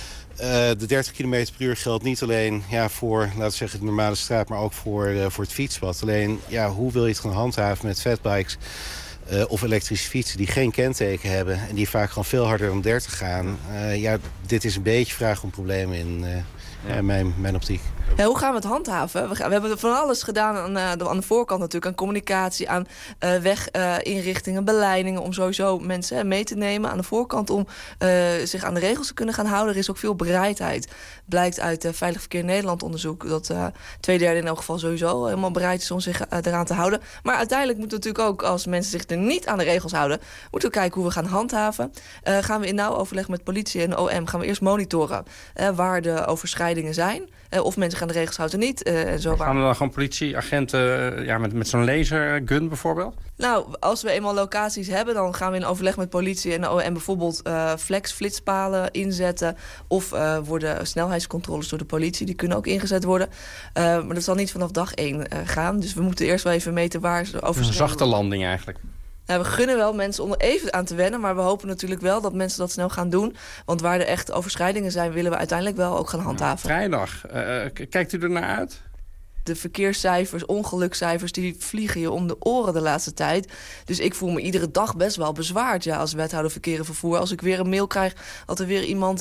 de 30 km per uur geldt niet alleen voor, laten we zeggen, de normale straat... maar ook voor het fietspad. Alleen, hoe wil je het gaan handhaven met fatbikes... of elektrische fietsen die geen kenteken hebben... en die vaak gewoon veel harder dan 30 gaan. Dit is een beetje vraag om problemen in mijn optiek. Ja, hoe gaan we het handhaven? We hebben van alles gedaan aan de voorkant natuurlijk. Aan communicatie, aan weginrichtingen, beleidingen... om sowieso mensen mee te nemen aan de voorkant... om zich aan de regels te kunnen gaan houden. Er is ook veel bereidheid. Blijkt uit Veilig Verkeer Nederland onderzoek... dat 2/3 in elk geval sowieso helemaal bereid is om zich eraan te houden. Maar uiteindelijk moeten we natuurlijk ook, als mensen zich er niet aan de regels houden... moeten we kijken hoe we gaan handhaven. Gaan we in nauw overleg met politie en OM... gaan we eerst monitoren waar de overschrijdingen zijn... of mensen gaan de regels houden niet. En zo gaan er dan gewoon politieagenten met zo'n lasergun bijvoorbeeld? Nou, als we eenmaal locaties hebben... dan gaan we in overleg met politie en OM bijvoorbeeld flitspalen inzetten... of worden snelheidscontroles door de politie. Die kunnen ook ingezet worden. Maar dat zal niet vanaf dag 1 gaan. Dus we moeten eerst wel even meten waar ze over. Dus een zachte landing eigenlijk. Nou, we gunnen wel mensen om er even aan te wennen... maar we hopen natuurlijk wel dat mensen dat snel gaan doen. Want waar er echt overschrijdingen zijn... willen we uiteindelijk wel ook gaan handhaven. Vrijdag. Kijkt u er naar uit? De verkeerscijfers, ongelukscijfers, die vliegen je om de oren de laatste tijd. Dus ik voel me iedere dag best wel bezwaard als wethouder verkeer en vervoer. Als ik weer een mail krijg dat er weer iemand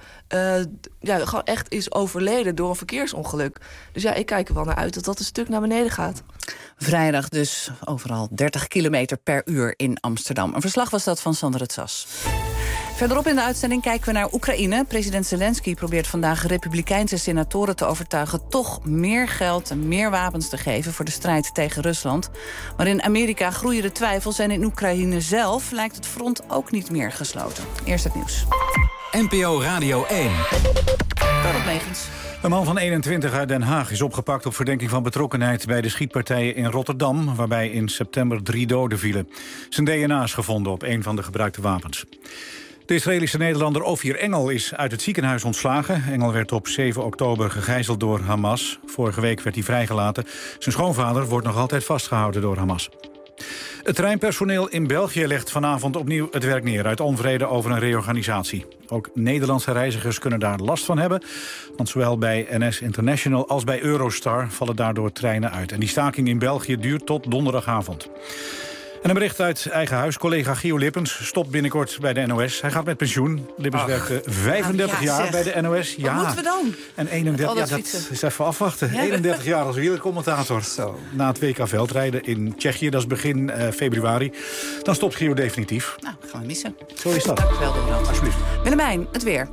gewoon echt is overleden door een verkeersongeluk. Dus ik kijk er wel naar uit dat een stuk naar beneden gaat. Vrijdag dus overal 30 kilometer per uur in Amsterdam. Een verslag was dat van Sander het Sas. Verderop in de uitzending kijken we naar Oekraïne. President Zelensky probeert vandaag republikeinse senatoren te overtuigen... toch meer geld en meer wapens te geven voor de strijd tegen Rusland. Maar in Amerika groeien de twijfels en in Oekraïne zelf... lijkt het front ook niet meer gesloten. Eerst het nieuws. NPO Radio 1. Dorot Megens. Een man van 21 uit Den Haag is opgepakt op verdenking van betrokkenheid bij de schietpartijen in Rotterdam, waarbij in september 3 doden vielen. Zijn DNA is gevonden op een van de gebruikte wapens. De Israëlische Nederlander Ofir Engel is uit het ziekenhuis ontslagen. Engel werd op 7 oktober gegijzeld door Hamas. Vorige week werd hij vrijgelaten. Zijn schoonvader wordt nog altijd vastgehouden door Hamas. Het treinpersoneel in België legt vanavond opnieuw het werk neer uit onvrede over een reorganisatie. Ook Nederlandse reizigers kunnen daar last van hebben, want zowel bij NS International als bij Eurostar vallen daardoor treinen uit. En die staking in België duurt tot donderdagavond. En een bericht uit eigen huis. Collega Gio Lippens stopt binnenkort bij de NOS. Hij gaat met pensioen. Lippens werkte 35 jaar bij de NOS. Wat moeten we dan? En 31, dat is even afwachten. 31 jaar als wielercommentator. Na het WK veldrijden in Tsjechië, dat is begin februari. Dan stopt Gio definitief. Nou, gaan we missen. Zo is dat. Dankjewel, Dorot. Alsjeblieft. Willemijn, het weer.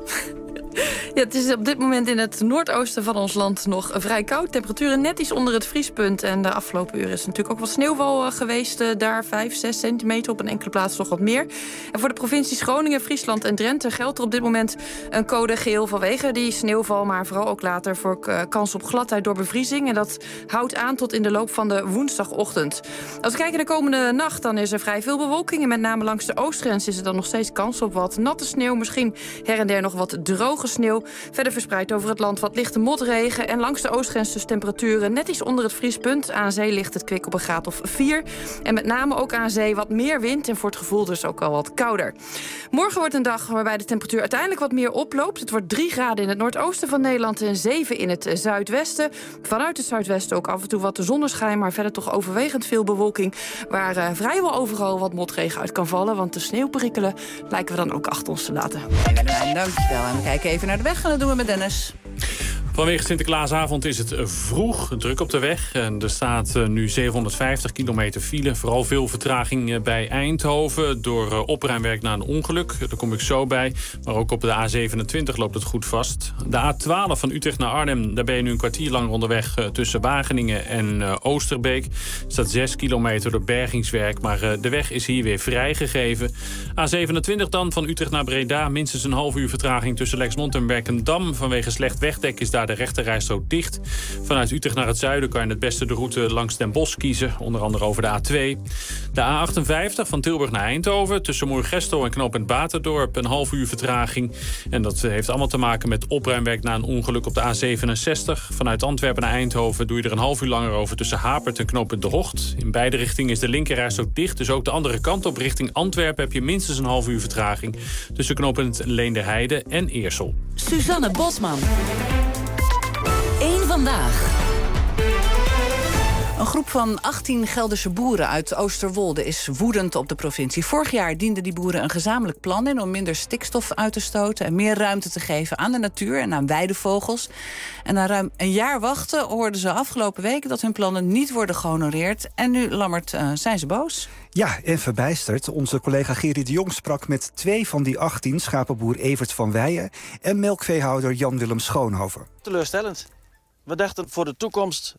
Ja, het is op dit moment in het noordoosten van ons land nog vrij koud. Temperaturen net iets onder het vriespunt. En de afgelopen uren is natuurlijk ook wat sneeuwval geweest. Daar 5, 6 centimeter, op een enkele plaats nog wat meer. En voor de provincies Groningen, Friesland en Drenthe geldt er op dit moment een code geel vanwege die sneeuwval. Maar vooral ook later voor kans op gladheid door bevriezing. En dat houdt aan tot in de loop van de woensdagochtend. Als we kijken naar de komende nacht, dan is er vrij veel bewolking. En met name langs de oostgrens is er dan nog steeds kans op wat natte sneeuw. Misschien her en der nog wat droge sneeuw. Verder verspreid over het land wat lichte motregen. En langs de oostgrens dus temperaturen net iets onder het vriespunt. Aan zee ligt het kwik op een graad of 4. En met name ook aan zee wat meer wind. En voor het gevoel dus ook al wat kouder. Morgen wordt een dag waarbij de temperatuur uiteindelijk wat meer oploopt. Het wordt 3 graden in het noordoosten van Nederland en 7 in het zuidwesten. Vanuit het zuidwesten ook af en toe wat de zonneschijn. Maar verder toch overwegend veel bewolking. Waar vrijwel overal wat motregen uit kan vallen. Want de sneeuwperikelen lijken we dan ook achter ons te laten. Dankjewel. En we kijken even naar de weg. weg en dat doen we met Dennis. Vanwege Sinterklaasavond is het vroeg, druk op de weg. En er staat nu 750 kilometer file. Vooral veel vertraging bij Eindhoven door opruimwerk na een ongeluk. Daar kom ik zo bij. Maar ook op de A27 loopt het goed vast. De A12 van Utrecht naar Arnhem, daar ben je nu een kwartier lang onderweg tussen Wageningen en Oosterbeek. Er staat 6 kilometer door bergingswerk, maar de weg is hier weer vrijgegeven. A27 dan van Utrecht naar Breda, minstens een half uur vertraging tussen Lexmond en Werkendam. Vanwege slecht wegdek is daar de rechterrijstrook dicht. Vanuit Utrecht naar het zuiden kan je het beste de route langs Den Bosch kiezen. Onder andere over de A2. De A58 van Tilburg naar Eindhoven. Tussen Moergestel en knooppunt Baterdorp. Een half uur vertraging. En dat heeft allemaal te maken met opruimwerk na een ongeluk op de A67. Vanuit Antwerpen naar Eindhoven doe je er een half uur langer over tussen Hapert en knooppunt De Hocht. In beide richtingen is de linkerrijstrook dicht. Dus ook de andere kant op richting Antwerpen heb je minstens een half uur vertraging. Tussen knooppunt Leenderheide en Eersel. Suzanne Bosman. Eén vandaag. Een groep van 18 Gelderse boeren uit Oosterwolde is woedend op de provincie. Vorig jaar dienden die boeren een gezamenlijk plan in om minder stikstof uit te stoten en meer ruimte te geven aan de natuur en aan weidevogels. En na ruim een jaar wachten hoorden ze afgelopen weken dat hun plannen niet worden gehonoreerd. En nu, Lammert, zijn ze boos. Ja, en verbijsterd. Onze collega Gerrit de Jong sprak met 2 van die 18... schapenboer Evert van Weijen en melkveehouder Jan-Willem Schoonhoven. Teleurstellend. We dachten voor de toekomst,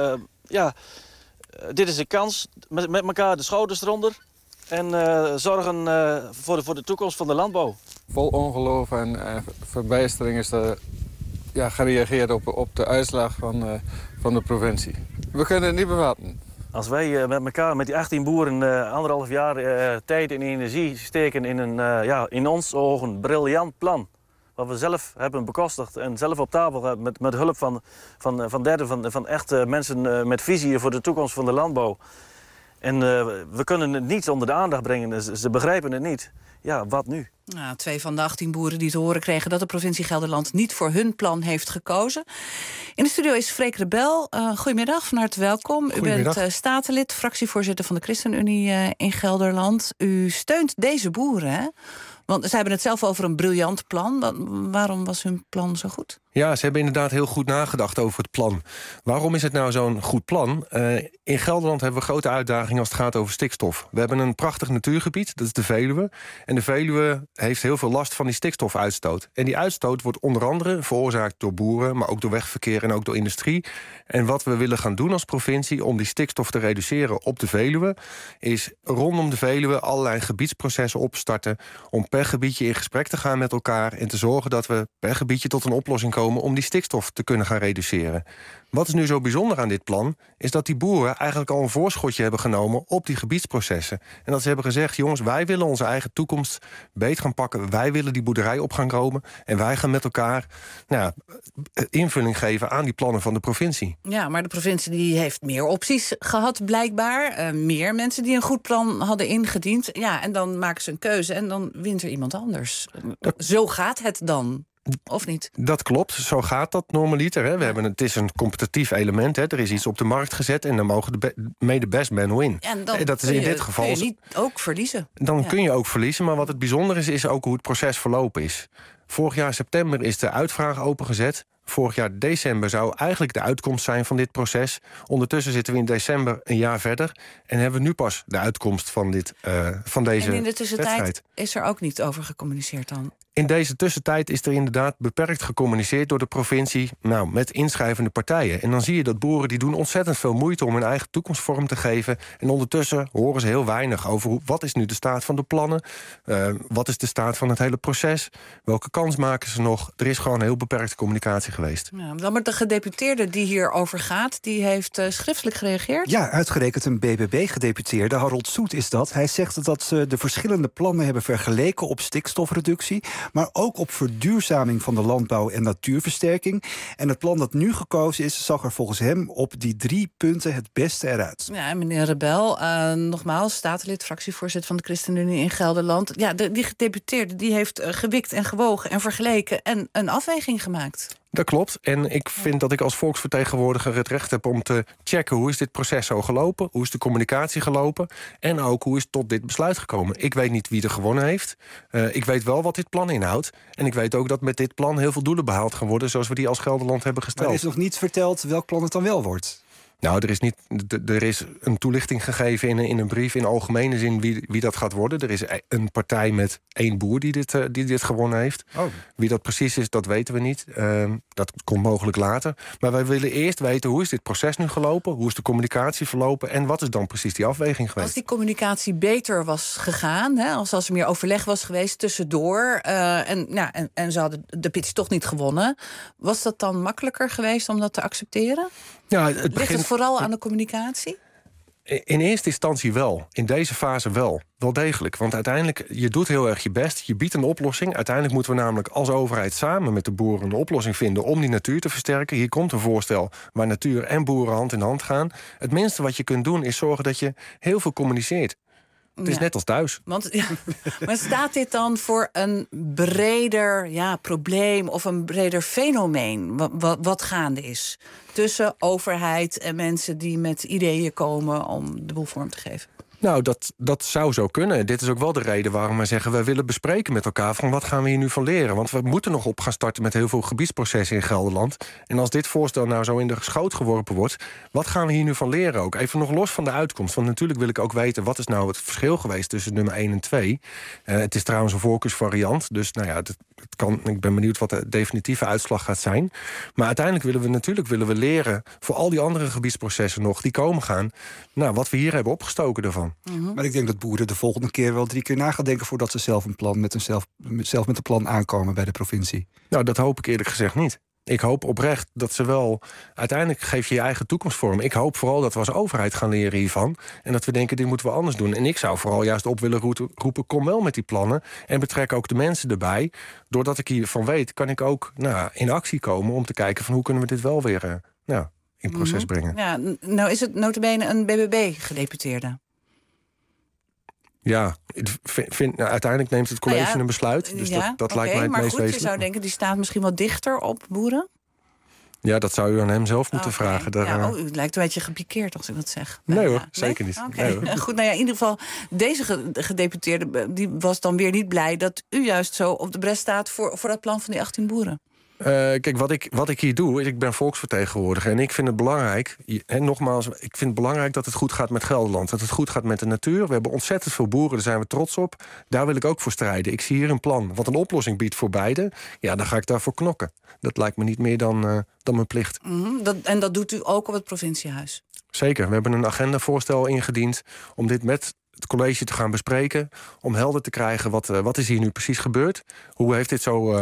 dit is een kans, met elkaar de schouders eronder. En zorgen voor de toekomst van de landbouw. Vol ongeloof en verbijstering is er gereageerd op de uitslag van de provincie. We kunnen het niet bevatten. Als wij met elkaar, met die 18 boeren, 1,5 jaar tijd en energie steken in in ons ogen briljant plan. Wat we zelf hebben bekostigd en zelf op tafel hebben met hulp van derden, van echte mensen met visie voor de toekomst van de landbouw. En we kunnen het niet onder de aandacht brengen, ze begrijpen het niet. Ja, wat nu? 2 van de 18 boeren die te horen kregen dat de provincie Gelderland niet voor hun plan heeft gekozen. In de studio is Freek Rebel. Goedemiddag, van harte welkom. U bent statenlid, fractievoorzitter van de ChristenUnie in Gelderland. U steunt deze boeren, hè? Want zij hebben het zelf over een briljant plan. Waarom was hun plan zo goed? Ja, ze hebben inderdaad heel goed nagedacht over het plan. Waarom is het nou zo'n goed plan? In Gelderland hebben we grote uitdagingen als het gaat over stikstof. We hebben een prachtig natuurgebied, dat is de Veluwe. En de Veluwe heeft heel veel last van die stikstofuitstoot. En die uitstoot wordt onder andere veroorzaakt door boeren, maar ook door wegverkeer en ook door industrie. En wat we willen gaan doen als provincie om die stikstof te reduceren op de Veluwe, is rondom de Veluwe allerlei gebiedsprocessen opstarten om per gebiedje in gesprek te gaan met elkaar en te zorgen dat we per gebiedje tot een oplossing komen om die stikstof te kunnen gaan reduceren. Wat is nu zo bijzonder aan dit plan, is dat die boeren eigenlijk al een voorschotje hebben genomen op die gebiedsprocessen. En dat ze hebben gezegd, jongens, wij willen onze eigen toekomst beet gaan pakken. Wij willen die boerderij op gaan komen. En wij gaan met elkaar invulling geven aan die plannen van de provincie. Ja, maar de provincie die heeft meer opties gehad, blijkbaar. Meer mensen die een goed plan hadden ingediend. Ja, en dan maken ze een keuze en dan wint er iemand anders. Zo gaat het dan. Of niet? Dat klopt, zo gaat dat normaliter. Hè. Het is een competitief element. Hè. Er is iets op de markt gezet en dan mogen de best man win. En dan dat is in dit geval. Kun je niet ook verliezen. Dan kun je ook verliezen, maar wat het bijzonder is ook hoe het proces verlopen is. Vorig jaar september is de uitvraag opengezet. Vorig jaar december zou eigenlijk de uitkomst zijn van dit proces. Ondertussen zitten we in december een jaar verder en hebben we nu pas de uitkomst van deze wedstrijd. En in de tussentijd is er ook niet over gecommuniceerd dan? In deze tussentijd is er inderdaad beperkt gecommuniceerd door de provincie met inschrijvende partijen. En dan zie je dat boeren die doen ontzettend veel moeite om hun eigen toekomst vorm te geven. En ondertussen horen ze heel weinig over wat is nu de staat van de plannen. Wat is de staat van het hele proces? Welke kans maken ze nog? Er is gewoon heel beperkte communicatie geweest. Ja, maar de gedeputeerde die hierover gaat, die heeft schriftelijk gereageerd? Ja, uitgerekend een BBB-gedeputeerde, Harold Soet is dat. Hij zegt dat ze de verschillende plannen hebben vergeleken op stikstofreductie, maar ook op verduurzaming van de landbouw en natuurversterking. En het plan dat nu gekozen is, zag er volgens hem op die 3 punten het beste eruit. Ja, meneer Rebel, nogmaals, statenlid, fractievoorzitter van de ChristenUnie in Gelderland. Ja, die gedeputeerde die heeft gewikt en gewogen en vergeleken en een afweging gemaakt. Dat klopt. En ik vind dat ik als volksvertegenwoordiger het recht heb om te checken hoe is dit proces zo gelopen, hoe is de communicatie gelopen en ook hoe is het tot dit besluit gekomen. Ik weet niet wie er gewonnen heeft. Ik weet wel wat dit plan inhoudt. En ik weet ook dat met dit plan heel veel doelen behaald gaan worden zoals we die als Gelderland hebben gesteld. Maar er is nog niet verteld welk plan het dan wel wordt. Nou, er is een toelichting gegeven in een brief in algemene zin wie dat gaat worden. Er is een partij met 1 boer die dit gewonnen heeft. Oh. Wie dat precies is, dat weten we niet. Dat komt mogelijk later. Maar wij willen eerst weten hoe is dit proces nu gelopen? Hoe is de communicatie verlopen? En wat is dan precies die afweging geweest? Als die communicatie beter was gegaan, hè, als er meer overleg was geweest tussendoor en ze hadden de pitch toch niet gewonnen, was dat dan makkelijker geweest om dat te accepteren? Ja, ligt het vooral aan de communicatie? In eerste instantie wel. In deze fase wel. Wel degelijk. Want uiteindelijk, je doet heel erg je best. Je biedt een oplossing. Uiteindelijk moeten we namelijk als overheid samen met de boeren een oplossing vinden om die natuur te versterken. Hier komt een voorstel waar natuur en boeren hand in hand gaan. Het minste wat je kunt doen is zorgen dat je heel veel communiceert. Het is net als thuis. Maar staat dit dan voor een breder probleem of een breder fenomeen wat gaande is tussen overheid en mensen die met ideeën komen om de boel vorm te geven? Nou, dat zou zo kunnen. Dit is ook wel de reden waarom wij zeggen, wij willen bespreken met elkaar van wat gaan we hier nu van leren. Want we moeten nog op gaan starten met heel veel gebiedsprocessen in Gelderland. En als dit voorstel nou zo in de schoot geworpen wordt, wat gaan we hier nu van leren ook? Even nog los van de uitkomst. Want natuurlijk wil ik ook weten, wat is nou het verschil geweest tussen nummer 1 en 2? Het is trouwens een voorkeursvariant. Dus nou ja, ik ben benieuwd wat de definitieve uitslag gaat zijn. Maar uiteindelijk willen we leren voor al die andere gebiedsprocessen nog die komen gaan. Nou, wat we hier hebben opgestoken daarvan. Maar ik denk dat boeren de volgende keer wel 3 keer na gaan denken voordat ze zelf met een plan aankomen bij de provincie. Nou, dat hoop ik eerlijk gezegd niet. Ik hoop oprecht dat ze wel... Uiteindelijk geef je je eigen toekomst vorm. Ik hoop vooral dat we als overheid gaan leren hiervan. En dat we denken, dit moeten we anders doen. En ik zou vooral juist op willen roepen, kom wel met die plannen. En betrek ook de mensen erbij. Doordat ik hiervan weet, kan ik ook in actie komen om te kijken van hoe kunnen we dit wel weer in proces brengen. Ja, nou is het nota bene een BBB-gedeputeerde. Ja, uiteindelijk neemt het college een besluit. Dus dat lijkt mij het meest wezenlijk. Maar je zou denken, die staat misschien wat dichter op boeren? Ja, dat zou u aan hem zelf moeten vragen. U lijkt een beetje gepikeerd als ik dat zeg. Nee hoor, zeker niet. Okay. Nee hoor. Goed, in ieder geval, deze gedeputeerde die was dan weer niet blij dat u juist zo op de bres staat voor dat plan van die 18 boeren. Kijk, wat ik hier doe, is ik ben volksvertegenwoordiger. En ik vind het belangrijk, nogmaals, ik vind het belangrijk dat het goed gaat met Gelderland. Dat het goed gaat met de natuur. We hebben ontzettend veel boeren, daar zijn we trots op. Daar wil ik ook voor strijden. Ik zie hier een plan wat een oplossing biedt voor beide. Ja, dan ga ik daarvoor knokken. Dat lijkt me niet meer dan mijn plicht. En dat doet u ook op het provinciehuis? Zeker. We hebben een agendavoorstel ingediend om dit met het college te gaan bespreken, om helder te krijgen wat is hier nu precies gebeurd. Hoe heeft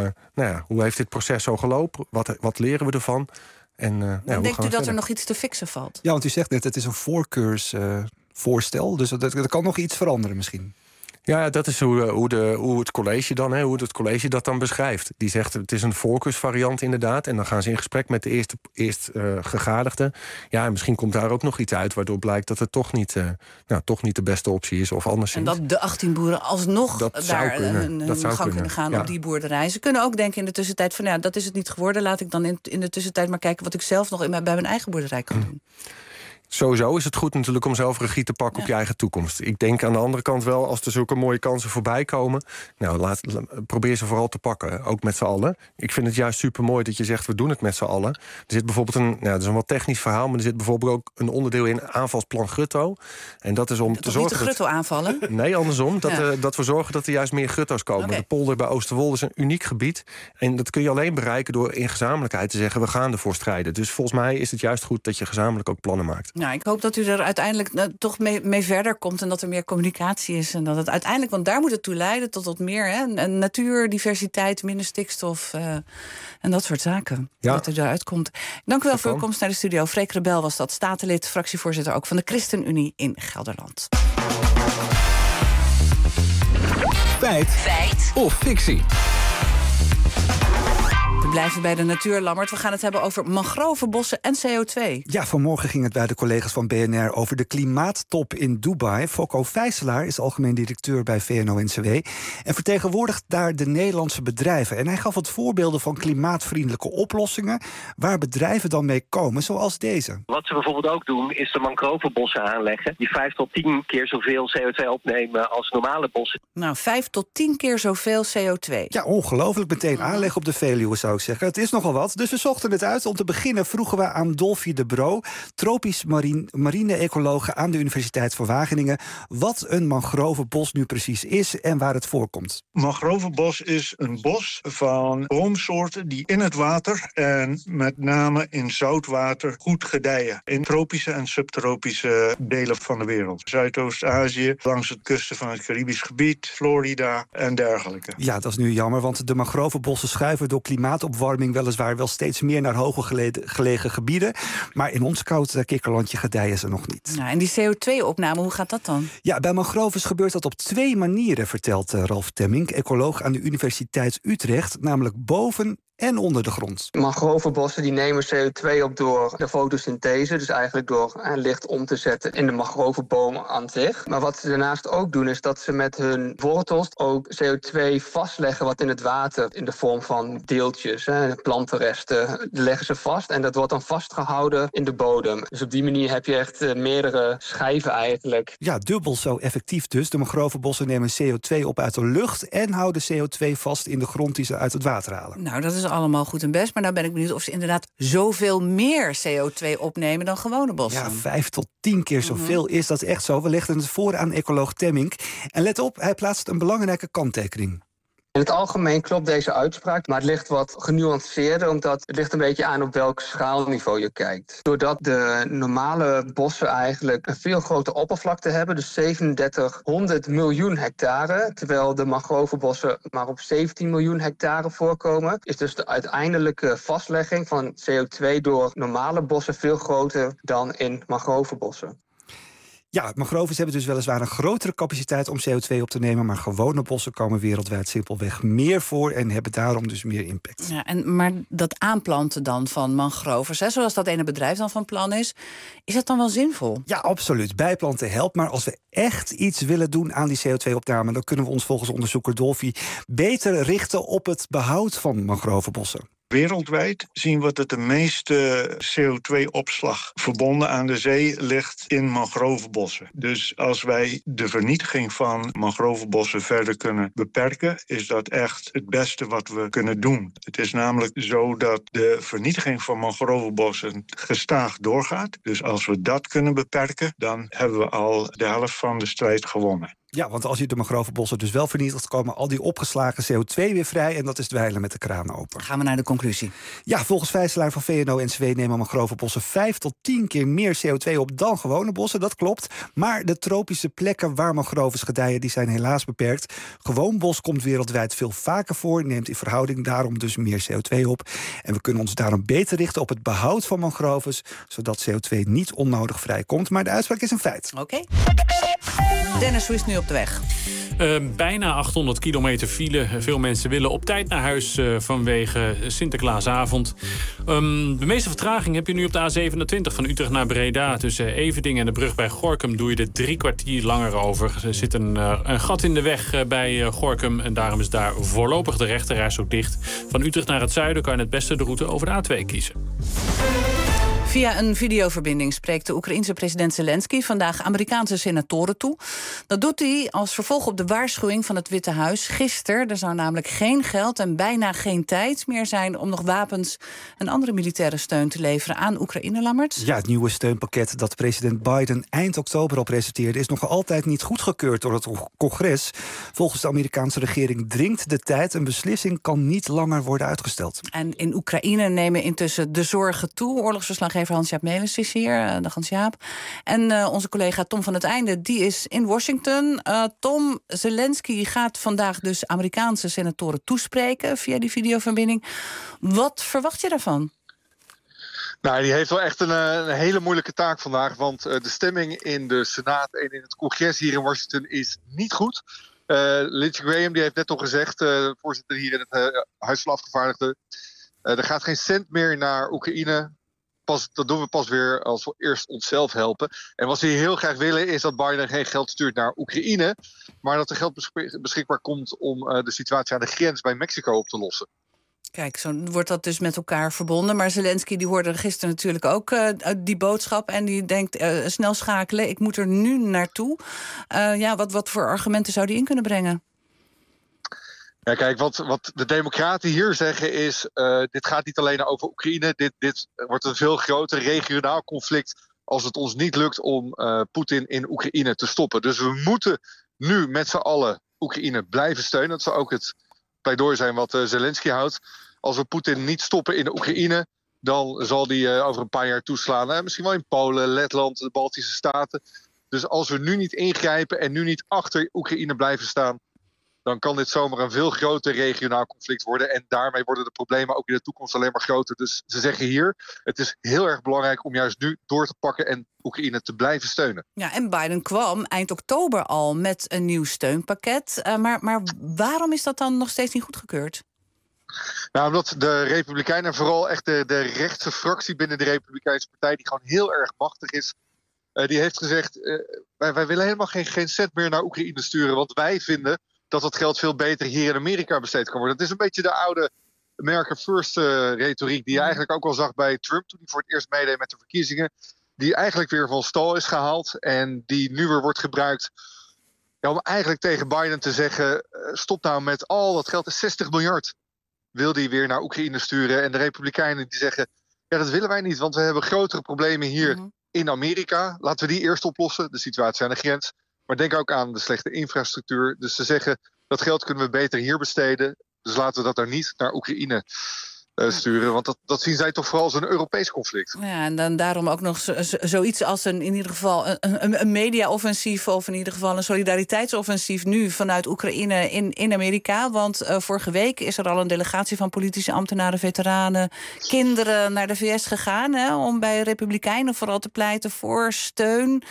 dit proces zo gelopen? Wat leren we ervan? En denkt u dat er nog iets te fixen valt? Ja, want u zegt net, het is een voorkeursvoorstel, dus er kan nog iets veranderen misschien. Ja, dat is hoe het college dat dan beschrijft. Die zegt, het is een voorkeursvariant inderdaad. En dan gaan ze in gesprek met de eerst gegadigde. Ja, en misschien komt daar ook nog iets uit waardoor blijkt dat het toch niet de beste optie is of anderszins. En dat de 18 boeren alsnog daar hun gang kunnen gaan op die boerderij. Ze kunnen ook denken in de tussentijd van dat is het niet geworden. Laat ik dan in de tussentijd maar kijken wat ik zelf nog bij mijn eigen boerderij kan doen. Sowieso is het goed natuurlijk om zelf regie te pakken op je eigen toekomst. Ik denk aan de andere kant wel, als er zulke mooie kansen voorbij komen, probeer ze vooral te pakken, ook met z'n allen. Ik vind het juist supermooi dat je zegt, we doen het met z'n allen. Er zit bijvoorbeeld dat is een wat technisch verhaal, maar er zit bijvoorbeeld ook een onderdeel in aanvalsplan Grutto. En dat is om te zorgen niet de Grutto aanvallen? Nee, andersom. Dat we zorgen dat er juist meer Grutto's komen. De polder bij Oosterwolde is een uniek gebied. En dat kun je alleen bereiken door in gezamenlijkheid te zeggen, we gaan ervoor strijden. Dus volgens mij is het juist goed dat je gezamenlijk ook plannen maakt. Nou, ik hoop dat u er uiteindelijk toch mee verder komt en dat er meer communicatie is. En dat het uiteindelijk, want daar moet het toe leiden tot wat meer natuur, diversiteit, minder stikstof en dat soort zaken. Ja. Dat er daaruit komt. Dank u wel voor uw komst naar de studio. Freek Rebel was dat, statenlid, fractievoorzitter ook van de ChristenUnie in Gelderland. Feit of fictie? Blijven bij de natuur, Lammert. We gaan het hebben over mangrovenbossen en CO2. Ja, vanmorgen ging het bij de collega's van BNR over de klimaattop in Dubai. Focko Vijselaar is algemeen directeur bij VNO-NCW en vertegenwoordigt daar de Nederlandse bedrijven. En hij gaf wat voorbeelden van klimaatvriendelijke oplossingen waar bedrijven dan mee komen, zoals deze. Wat ze bijvoorbeeld ook doen, is de mangrovenbossen aanleggen, die 5 tot 10 keer zoveel CO2 opnemen als normale bossen. Nou, 5 tot 10 keer zoveel CO2. Ja, ongelooflijk. Meteen aanleg op de Veluwe, zou ik zeggen. Het is nogal wat, dus we zochten het uit. Om te beginnen vroegen we aan Dolfie de Bro, tropisch marine-ecologe aan de Universiteit van Wageningen, wat een mangrovenbos nu precies is en waar het voorkomt. Mangrovenbos is een bos van boomsoorten die in het water en met name in zoutwater goed gedijen. In tropische en subtropische delen van de wereld. Zuidoost-Azië, langs de kusten van het Caribisch gebied, Florida en dergelijke. Ja, dat is nu jammer, want de mangrovenbossen schuiven door klimaatopwarming weliswaar wel steeds meer naar hoger gelegen gebieden. Maar in ons koud kikkerlandje gedijen ze nog niet. Nou, en die CO2-opname, hoe gaat dat dan? Ja, bij mangroves gebeurt dat op 2 manieren, vertelt Ralf Temmink, ecoloog aan de Universiteit Utrecht, namelijk boven en onder de grond. Mangrovenbossen die nemen CO2 op door de fotosynthese, dus eigenlijk door licht om te zetten in de mangrovenboom aan zich. Maar wat ze daarnaast ook doen, is dat ze met hun wortels ook CO2 vastleggen wat in het water in de vorm van deeltjes, plantenresten, leggen ze vast en dat wordt dan vastgehouden in de bodem. Dus op die manier heb je echt meerdere schijven eigenlijk. Ja, dubbel zo effectief dus. De mangrovenbossen nemen CO2 op uit de lucht en houden CO2 vast in de grond die ze uit het water halen. Nou, dat is allemaal goed en best, maar nou ben ik benieuwd of ze inderdaad zoveel meer CO2 opnemen dan gewone bossen. Ja, 5 tot 10 keer zoveel is dat echt zo. We legden het voor aan ecoloog Temmink. En let op, hij plaatst een belangrijke kanttekening. In het algemeen klopt deze uitspraak, maar het ligt wat genuanceerder, omdat het ligt een beetje aan op welk schaalniveau je kijkt. Doordat de normale bossen eigenlijk een veel grotere oppervlakte hebben, dus 3700 miljoen hectare, terwijl de mangrovenbossen maar op 17 miljoen hectare voorkomen, is dus de uiteindelijke vastlegging van CO2 door normale bossen veel groter dan in mangrovenbossen. Ja, mangroves hebben dus weliswaar een grotere capaciteit om CO2 op te nemen, maar gewone bossen komen wereldwijd simpelweg meer voor en hebben daarom dus meer impact. Ja, maar dat aanplanten dan van mangroves, zoals dat ene bedrijf dan van plan is dat dan wel zinvol? Ja, absoluut. Bijplanten helpt, maar als we echt iets willen doen aan die CO2-opname, dan kunnen we ons volgens onderzoeker Dolfie beter richten op het behoud van mangrovenbossen. Wereldwijd zien we dat de meeste CO2-opslag verbonden aan de zee ligt in mangrovenbossen. Dus als wij de vernietiging van mangrovenbossen verder kunnen beperken, is dat echt het beste wat we kunnen doen. Het is namelijk zo dat de vernietiging van mangrovenbossen gestaag doorgaat. Dus als we dat kunnen beperken, dan hebben we al de helft van de strijd gewonnen. Ja, want als je de mangrovenbossen dus wel vernietigt, komen al die opgeslagen CO2 weer vrij en dat is dweilen met de kraan open. Gaan we naar de conclusie. Ja, volgens Vijselaar van VNO-NCW nemen mangrovenbossen 5 tot 10 keer meer CO2 op dan gewone bossen, dat klopt. Maar de tropische plekken waar mangroves gedijen, die zijn helaas beperkt. Gewoon bos komt wereldwijd veel vaker voor, neemt in verhouding daarom dus meer CO2 op. En we kunnen ons daarom beter richten op het behoud van mangroves, zodat CO2 niet onnodig vrijkomt. Maar de uitspraak is een feit. Oké. Dennis, hoe is het nu op de weg? Bijna 800 kilometer file. Veel mensen willen op tijd naar huis vanwege Sinterklaasavond. De meeste vertraging heb je nu op de A27 van Utrecht naar Breda. Tussen Everdingen en de brug bij Gorinchem doe je er 3 kwartier langer over. Er zit een gat in de weg bij Gorinchem en daarom is daar voorlopig de rechterreis ook dicht. Van Utrecht naar het zuiden kan je het beste de route over de A2 kiezen. Via een videoverbinding spreekt de Oekraïense president Zelensky vandaag Amerikaanse senatoren toe. Dat doet hij als vervolg op de waarschuwing van het Witte Huis gisteren. Er zou namelijk geen geld en bijna geen tijd meer zijn om nog wapens en andere militaire steun te leveren aan Oekraïne, Lammert. Ja, het nieuwe steunpakket dat president Biden eind oktober al presenteerde is nog altijd niet goedgekeurd door het congres. Volgens de Amerikaanse regering dringt de tijd. Een beslissing kan niet langer worden uitgesteld. En in Oekraïne nemen intussen de zorgen toe. Oorlogsverslaggever Hans-Jaap Melis is hier, de Hans-Jaap. En onze collega Tom van het Einde, die is in Washington. Tom, Zelensky gaat vandaag dus Amerikaanse senatoren toespreken via die videoverbinding. Wat verwacht je daarvan? Nou, die heeft wel echt een hele moeilijke taak vandaag. Want de stemming in de Senaat en in het congres hier in Washington is niet goed. Lindsey Graham die heeft net al gezegd, voorzitter hier in het Huis van Afgevaardigden, Er gaat geen cent meer naar Oekraïne. Dat doen we pas weer als we eerst onszelf helpen. En wat ze hier heel graag willen is dat Biden geen geld stuurt naar Oekraïne, maar dat er geld beschikbaar komt om de situatie aan de grens bij Mexico op te lossen. Kijk, zo wordt dat dus met elkaar verbonden. Maar Zelensky die hoorde gisteren natuurlijk ook die boodschap en die denkt snel schakelen. Ik moet er nu naartoe. Wat voor argumenten zou die in kunnen brengen? Ja, kijk, wat de democraten hier zeggen is, dit gaat niet alleen over Oekraïne. Dit wordt een veel groter regionaal conflict als het ons niet lukt om Poetin in Oekraïne te stoppen. Dus we moeten nu met z'n allen Oekraïne blijven steunen. Dat zou ook het pleidooi zijn wat Zelensky houdt. Als we Poetin niet stoppen in de Oekraïne, dan zal die over een paar jaar toeslaan. Misschien wel in Polen, Letland, de Baltische Staten. Dus als we nu niet ingrijpen en nu niet achter Oekraïne blijven staan, dan kan dit zomaar een veel groter regionaal conflict worden. En daarmee worden de problemen ook in de toekomst alleen maar groter. Dus ze zeggen hier, het is heel erg belangrijk om juist nu door te pakken en Oekraïne te blijven steunen. Ja, en Biden kwam eind oktober al met een nieuw steunpakket. Maar waarom is dat dan nog steeds niet goedgekeurd? Nou, omdat de Republikeinen en vooral echt de rechtse fractie binnen de Republikeinse partij, die gewoon heel erg machtig is, die heeft gezegd, wij willen helemaal geen cent meer naar Oekraïne sturen, want wij vinden dat dat geld veel beter hier in Amerika besteed kan worden. Het is een beetje de oude America First retoriek die je eigenlijk ook al zag bij Trump toen hij voor het eerst meedeed met de verkiezingen, die eigenlijk weer van stal is gehaald en die nu weer wordt gebruikt om eigenlijk tegen Biden te zeggen, stop nou met al dat geld, 60 miljard wil die weer naar Oekraïne sturen. En de Republikeinen die zeggen, ja, dat willen wij niet, want we hebben grotere problemen hier in Amerika. Laten we die eerst oplossen, de situatie aan de grens. Maar denk ook aan de slechte infrastructuur. Dus ze zeggen, dat geld kunnen we beter hier besteden. Dus laten we dat nou niet naar Oekraïne sturen. Want dat zien zij toch vooral als een Europees conflict. Ja, en dan daarom ook nog zoiets als in ieder geval een media-offensief, of in ieder geval een solidariteitsoffensief nu vanuit Oekraïne in Amerika. Want vorige week is er al een delegatie van politische ambtenaren, veteranen, kinderen naar de VS gegaan, om bij Republikeinen vooral te pleiten voor steun.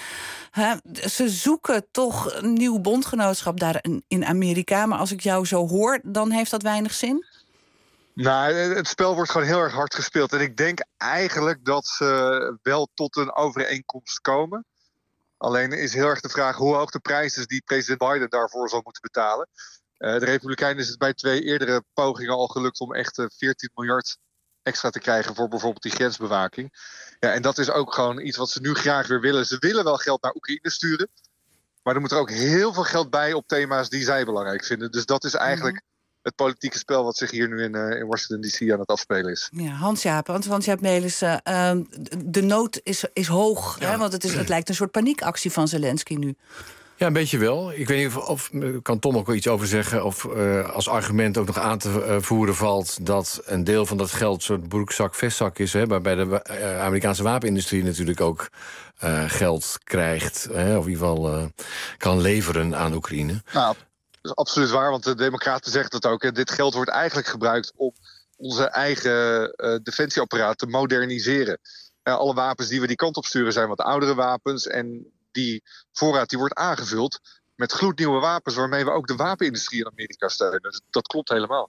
Ze zoeken toch een nieuw bondgenootschap daar in Amerika. Maar als ik jou zo hoor, dan heeft dat weinig zin? Nou, het spel wordt gewoon heel erg hard gespeeld. En ik denk eigenlijk dat ze wel tot een overeenkomst komen. Alleen is heel erg de vraag hoe hoog de prijs is die president Biden daarvoor zal moeten betalen. De Republikeinen is het bij 2 eerdere pogingen al gelukt om echt 14 miljard extra te krijgen voor bijvoorbeeld die grensbewaking. Ja, en dat is ook gewoon iets wat ze nu graag weer willen. Ze willen wel geld naar Oekraïne sturen, maar er moet er ook heel veel geld bij op thema's die zij belangrijk vinden. Dus dat is eigenlijk het politieke spel wat zich hier nu in Washington D.C. aan het afspelen is. Ja, Hans-Jaap Melissen, de nood is hoog. Ja. Hè? Want het lijkt een soort paniekactie van Zelensky nu. Ja, een beetje wel. Ik weet niet of kan Tom ook wel iets over zeggen, of als argument ook nog aan te voeren valt dat een deel van dat geld een soort broekzak-vestzak is, hè, waarbij de Amerikaanse wapenindustrie natuurlijk ook geld krijgt, of in ieder geval kan leveren aan Oekraïne. Nou, dat is absoluut waar, want de Democraten zeggen dat ook. En dit geld wordt eigenlijk gebruikt om onze eigen defensieapparaat te moderniseren. Alle wapens die we die kant op sturen zijn wat oudere wapens. En die voorraad die wordt aangevuld met gloednieuwe wapens, waarmee we ook de wapenindustrie in Amerika steunen. Dus dat klopt helemaal.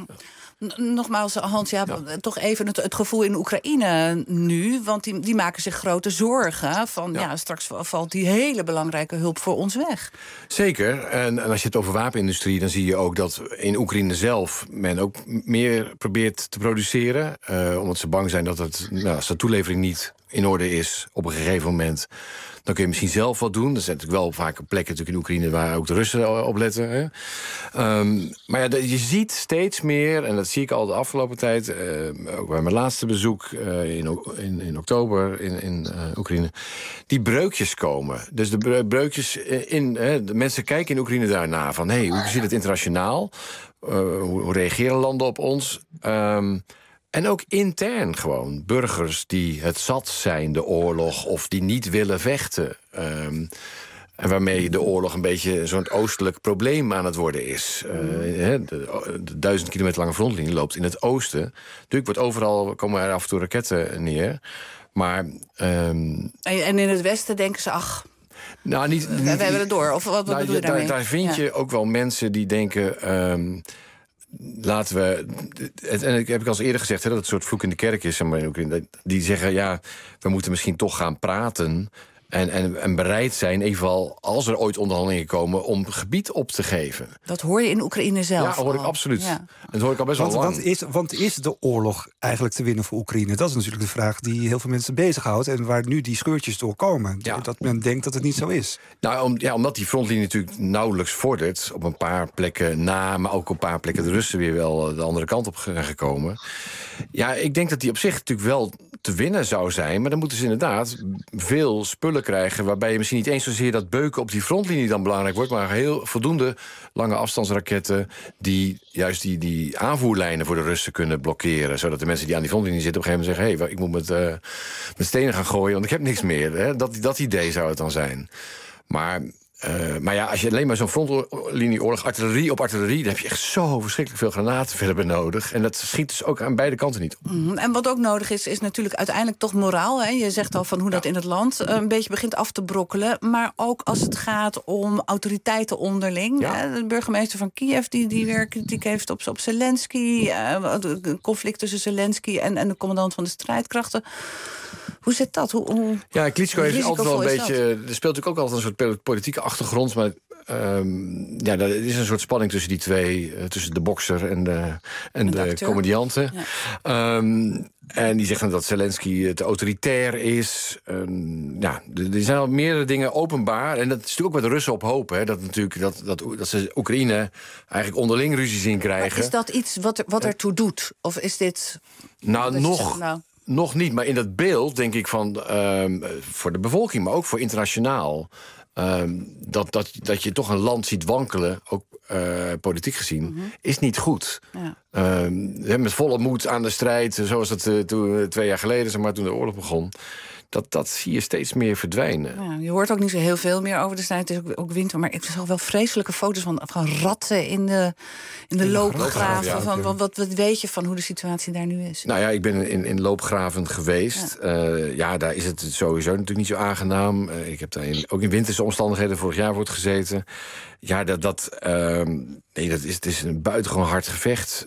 Nogmaals, Hans, toch even het gevoel in Oekraïne nu, want die maken zich grote zorgen van straks valt die hele belangrijke hulp voor ons weg. Zeker. En als je het over wapenindustrie, dan zie je ook dat in Oekraïne zelf men ook meer probeert te produceren, omdat ze bang zijn dat als de toelevering niet in orde is op een gegeven moment, dan kun je misschien zelf wat doen. Er zijn natuurlijk wel vaak plekken in Oekraïne waar ook de Russen op letten. Hè. Maar ja, je ziet steeds meer, en dat zie ik al de afgelopen tijd, ook bij mijn laatste bezoek in oktober in Oekraïne, die breukjes komen. Dus de breukjes de mensen kijken in Oekraïne daarna van, hoe zit het internationaal? Hoe reageren landen op ons? En ook intern gewoon. Burgers die het zat zijn, de oorlog, of die niet willen vechten. En waarmee de oorlog een beetje zo'n oostelijk probleem aan het worden is. De 1000 kilometer lange frontlinie loopt in het oosten. Natuurlijk komen er af en toe raketten neer. Maar en in het westen denken ze, nou, niet, we hebben het door. Of wat bedoel je daarmee? Daar vind je ook wel mensen die denken, laten we... En ik heb al eens eerder gezegd, dat het een soort vloek in de kerk is. Maar die zeggen, ja, we moeten misschien toch gaan praten... En bereid zijn, eventueel als er ooit onderhandelingen komen... om gebied op te geven. Dat hoor je in Oekraïne zelf. Ja, dat hoor ik absoluut. Ja. Dat hoor ik al best wel lang. Want is de oorlog eigenlijk te winnen voor Oekraïne? Dat is natuurlijk de vraag die heel veel mensen bezighoudt... en waar nu die scheurtjes door komen. Ja. Dat men denkt dat het niet zo is. Nou, omdat die frontlinie natuurlijk nauwelijks vordert... op een paar plekken na, maar ook op een paar plekken... de Russen weer wel de andere kant op zijn gekomen. Ja, ik denk dat die op zich natuurlijk wel te winnen zou zijn... maar dan moeten ze inderdaad veel spullen krijgen... waarbij je misschien niet eens zozeer dat beuken op die frontlinie dan belangrijk wordt... maar heel voldoende lange afstandsraketten... die juist die aanvoerlijnen voor de Russen kunnen blokkeren... zodat de mensen die aan die frontlinie zitten op een gegeven moment zeggen... ik moet met stenen gaan gooien, want ik heb niks meer. Hè? Dat idee zou het dan zijn. Maar ja, als je alleen maar zo'n frontlinieoorlog... artillerie op artillerie, dan heb je echt zo verschrikkelijk veel granaten verder nodig. En dat schiet dus ook aan beide kanten niet op. En wat ook nodig is natuurlijk uiteindelijk toch moraal. Hè? Je zegt al van hoe dat in het land een beetje begint af te brokkelen. Maar ook als het gaat om autoriteiten onderling. Ja. De burgemeester van Kiev die weer kritiek heeft op Zelensky. Het conflict tussen Zelensky en de commandant van de strijdkrachten. Hoe zit dat? Ja, Klitschko heeft altijd wel een beetje... Er speelt natuurlijk ook altijd een soort politieke achtergrond... maar er is een soort spanning tussen die twee... tussen de bokser en de comedianten. Ja. En die zegt dan dat Zelensky te autoritair is. Er zijn al meerdere dingen openbaar. En dat is natuurlijk ook wat de Russen op hopen. Hè, dat ze Oekraïne eigenlijk onderling ruzies in krijgen. Maar is dat iets wat ertoe doet? Of is dit... Nog niet, maar in dat beeld denk ik van... voor de bevolking, maar ook voor internationaal... dat je toch een land ziet wankelen, ook politiek gezien, is niet goed. Ja. Met volle moed aan de strijd, zoals het toen 2 jaar geleden, zeg maar, toen de oorlog begon... Dat zie je steeds meer verdwijnen. Ja, je hoort ook niet zo heel veel meer over de strijd. Het is ook winter, maar ik zag wel vreselijke foto's van ratten in de loopgraven. Ja, wat weet je van hoe de situatie daar nu is? Nou ja, ik ben in loopgraven geweest. Ja, daar is het sowieso natuurlijk niet zo aangenaam. Ik heb daar ook in winterse omstandigheden vorig jaar voor gezeten. Ja, het is een buitengewoon hard gevecht.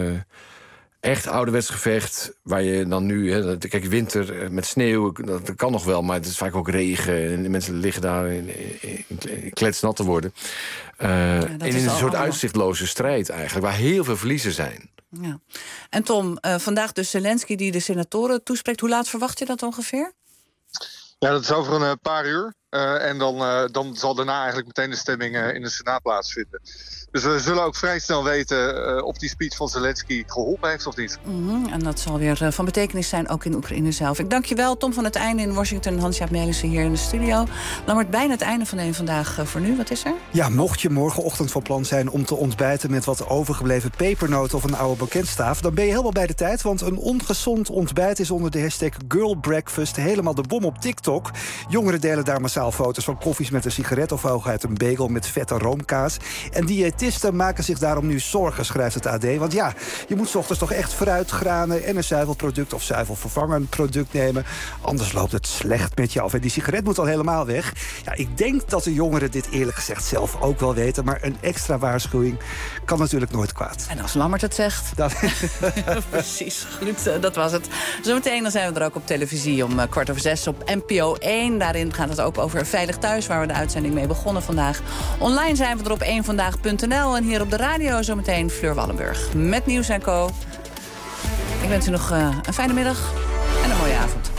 Echt ouderwets gevecht, waar je dan nu... kijk, winter met sneeuw, dat kan nog wel... maar het is vaak ook regen en de mensen liggen daar in kletsnat te worden. In een soort uitzichtloze strijd eigenlijk, waar heel veel verliezen zijn. Ja. En Tom, vandaag dus Zelensky die de senatoren toespreekt. Hoe laat verwacht je dat ongeveer? Ja, dat is over een paar uur. En dan zal daarna eigenlijk meteen de stemming in de Senaat plaatsvinden. Dus we zullen ook vrij snel weten of die speech van Zelensky geholpen heeft of niet. En dat zal weer van betekenis zijn, ook in Oekraïne zelf. Ik dank je wel, Tom van het Einde in Washington, Hans-Jaap Melissen hier in de studio. Lammert, bijna het einde van Eén Vandaag voor nu. Wat is er? Ja, mocht je morgenochtend van plan zijn om te ontbijten met wat overgebleven pepernoten of een oude bekendstaaf, dan ben je helemaal bij de tijd, want een ongezond ontbijt is onder de hashtag Girlbreakfast helemaal de bom op TikTok. Jongeren delen daar massaal foto's van koffies met een sigaret of hooguit een bagel met vette roomkaas. En diëtisten maken zich daarom nu zorgen, schrijft het AD. Want ja, je moet 's ochtends toch echt fruit, granen en een zuivelproduct of zuivelvervangend product nemen. Anders loopt het slecht met je af. En die sigaret moet al helemaal weg. Ja, ik denk dat de jongeren dit eerlijk gezegd zelf ook wel weten. Maar een extra waarschuwing kan natuurlijk nooit kwaad. En als Lammert het zegt. Precies, goed, dat was het. Zometeen dan zijn we er ook op televisie om 6:15 op NPO 1. Daarin gaat het ook over Veilig Thuis, waar we de uitzending mee begonnen vandaag. Online zijn we er op eenvandaag.nl. En hier op de radio zometeen Fleur Wallenburg. Met Nieuws en Co. Ik wens u nog een fijne middag en een mooie avond.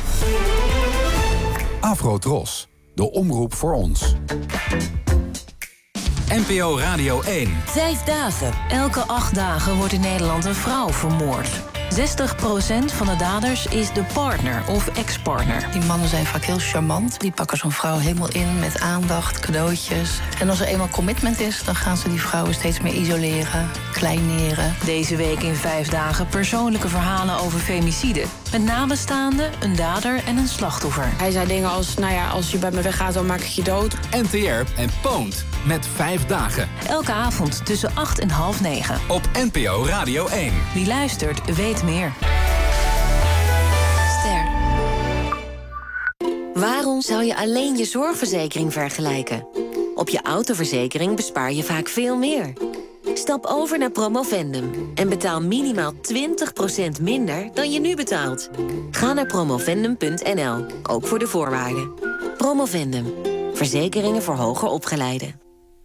Afro-Tros, de omroep voor ons. NPO Radio 1. 5 dagen. Elke 8 dagen wordt in Nederland een vrouw vermoord. 60% van de daders is de partner of ex-partner. Die mannen zijn vaak heel charmant. Die pakken zo'n vrouw helemaal in met aandacht, cadeautjes. En als er eenmaal commitment is, dan gaan ze die vrouwen steeds meer isoleren, kleineren. Deze week in 5 dagen persoonlijke verhalen over femicide. Met nabestaanden, een dader en een slachtoffer. Hij zei dingen als, als je bij me weggaat, dan maak ik je dood. NTR en Poont met 5 dagen. Elke avond tussen 8 en half 9. Op NPO Radio 1. Wie luistert, weet meer. Ster. Waarom zou je alleen je zorgverzekering vergelijken? Op je autoverzekering bespaar je vaak veel meer. Stap over naar Promovendum en betaal minimaal 20% minder dan je nu betaalt. Ga naar promovendum.nl, ook voor de voorwaarden. Promovendum, verzekeringen voor hoger opgeleiden.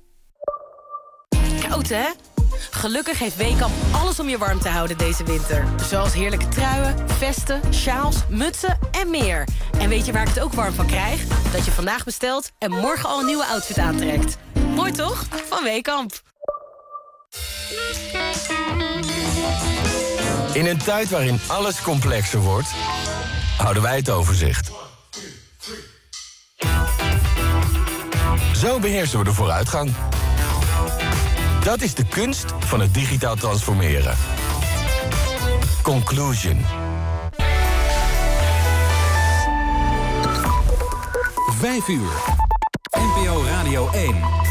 Koud, hè? Gelukkig heeft Weekamp alles om je warm te houden deze winter. Zoals heerlijke truien, vesten, sjaals, mutsen en meer. En weet je waar ik het ook warm van krijg? Dat je vandaag bestelt en morgen al een nieuwe outfit aantrekt. Mooi toch? Van Weekamp. In een tijd waarin alles complexer wordt, houden wij het overzicht. Zo beheersen we de vooruitgang. Dat is de kunst van het digitaal transformeren. Conclusion. 5 uur. NPO Radio 1.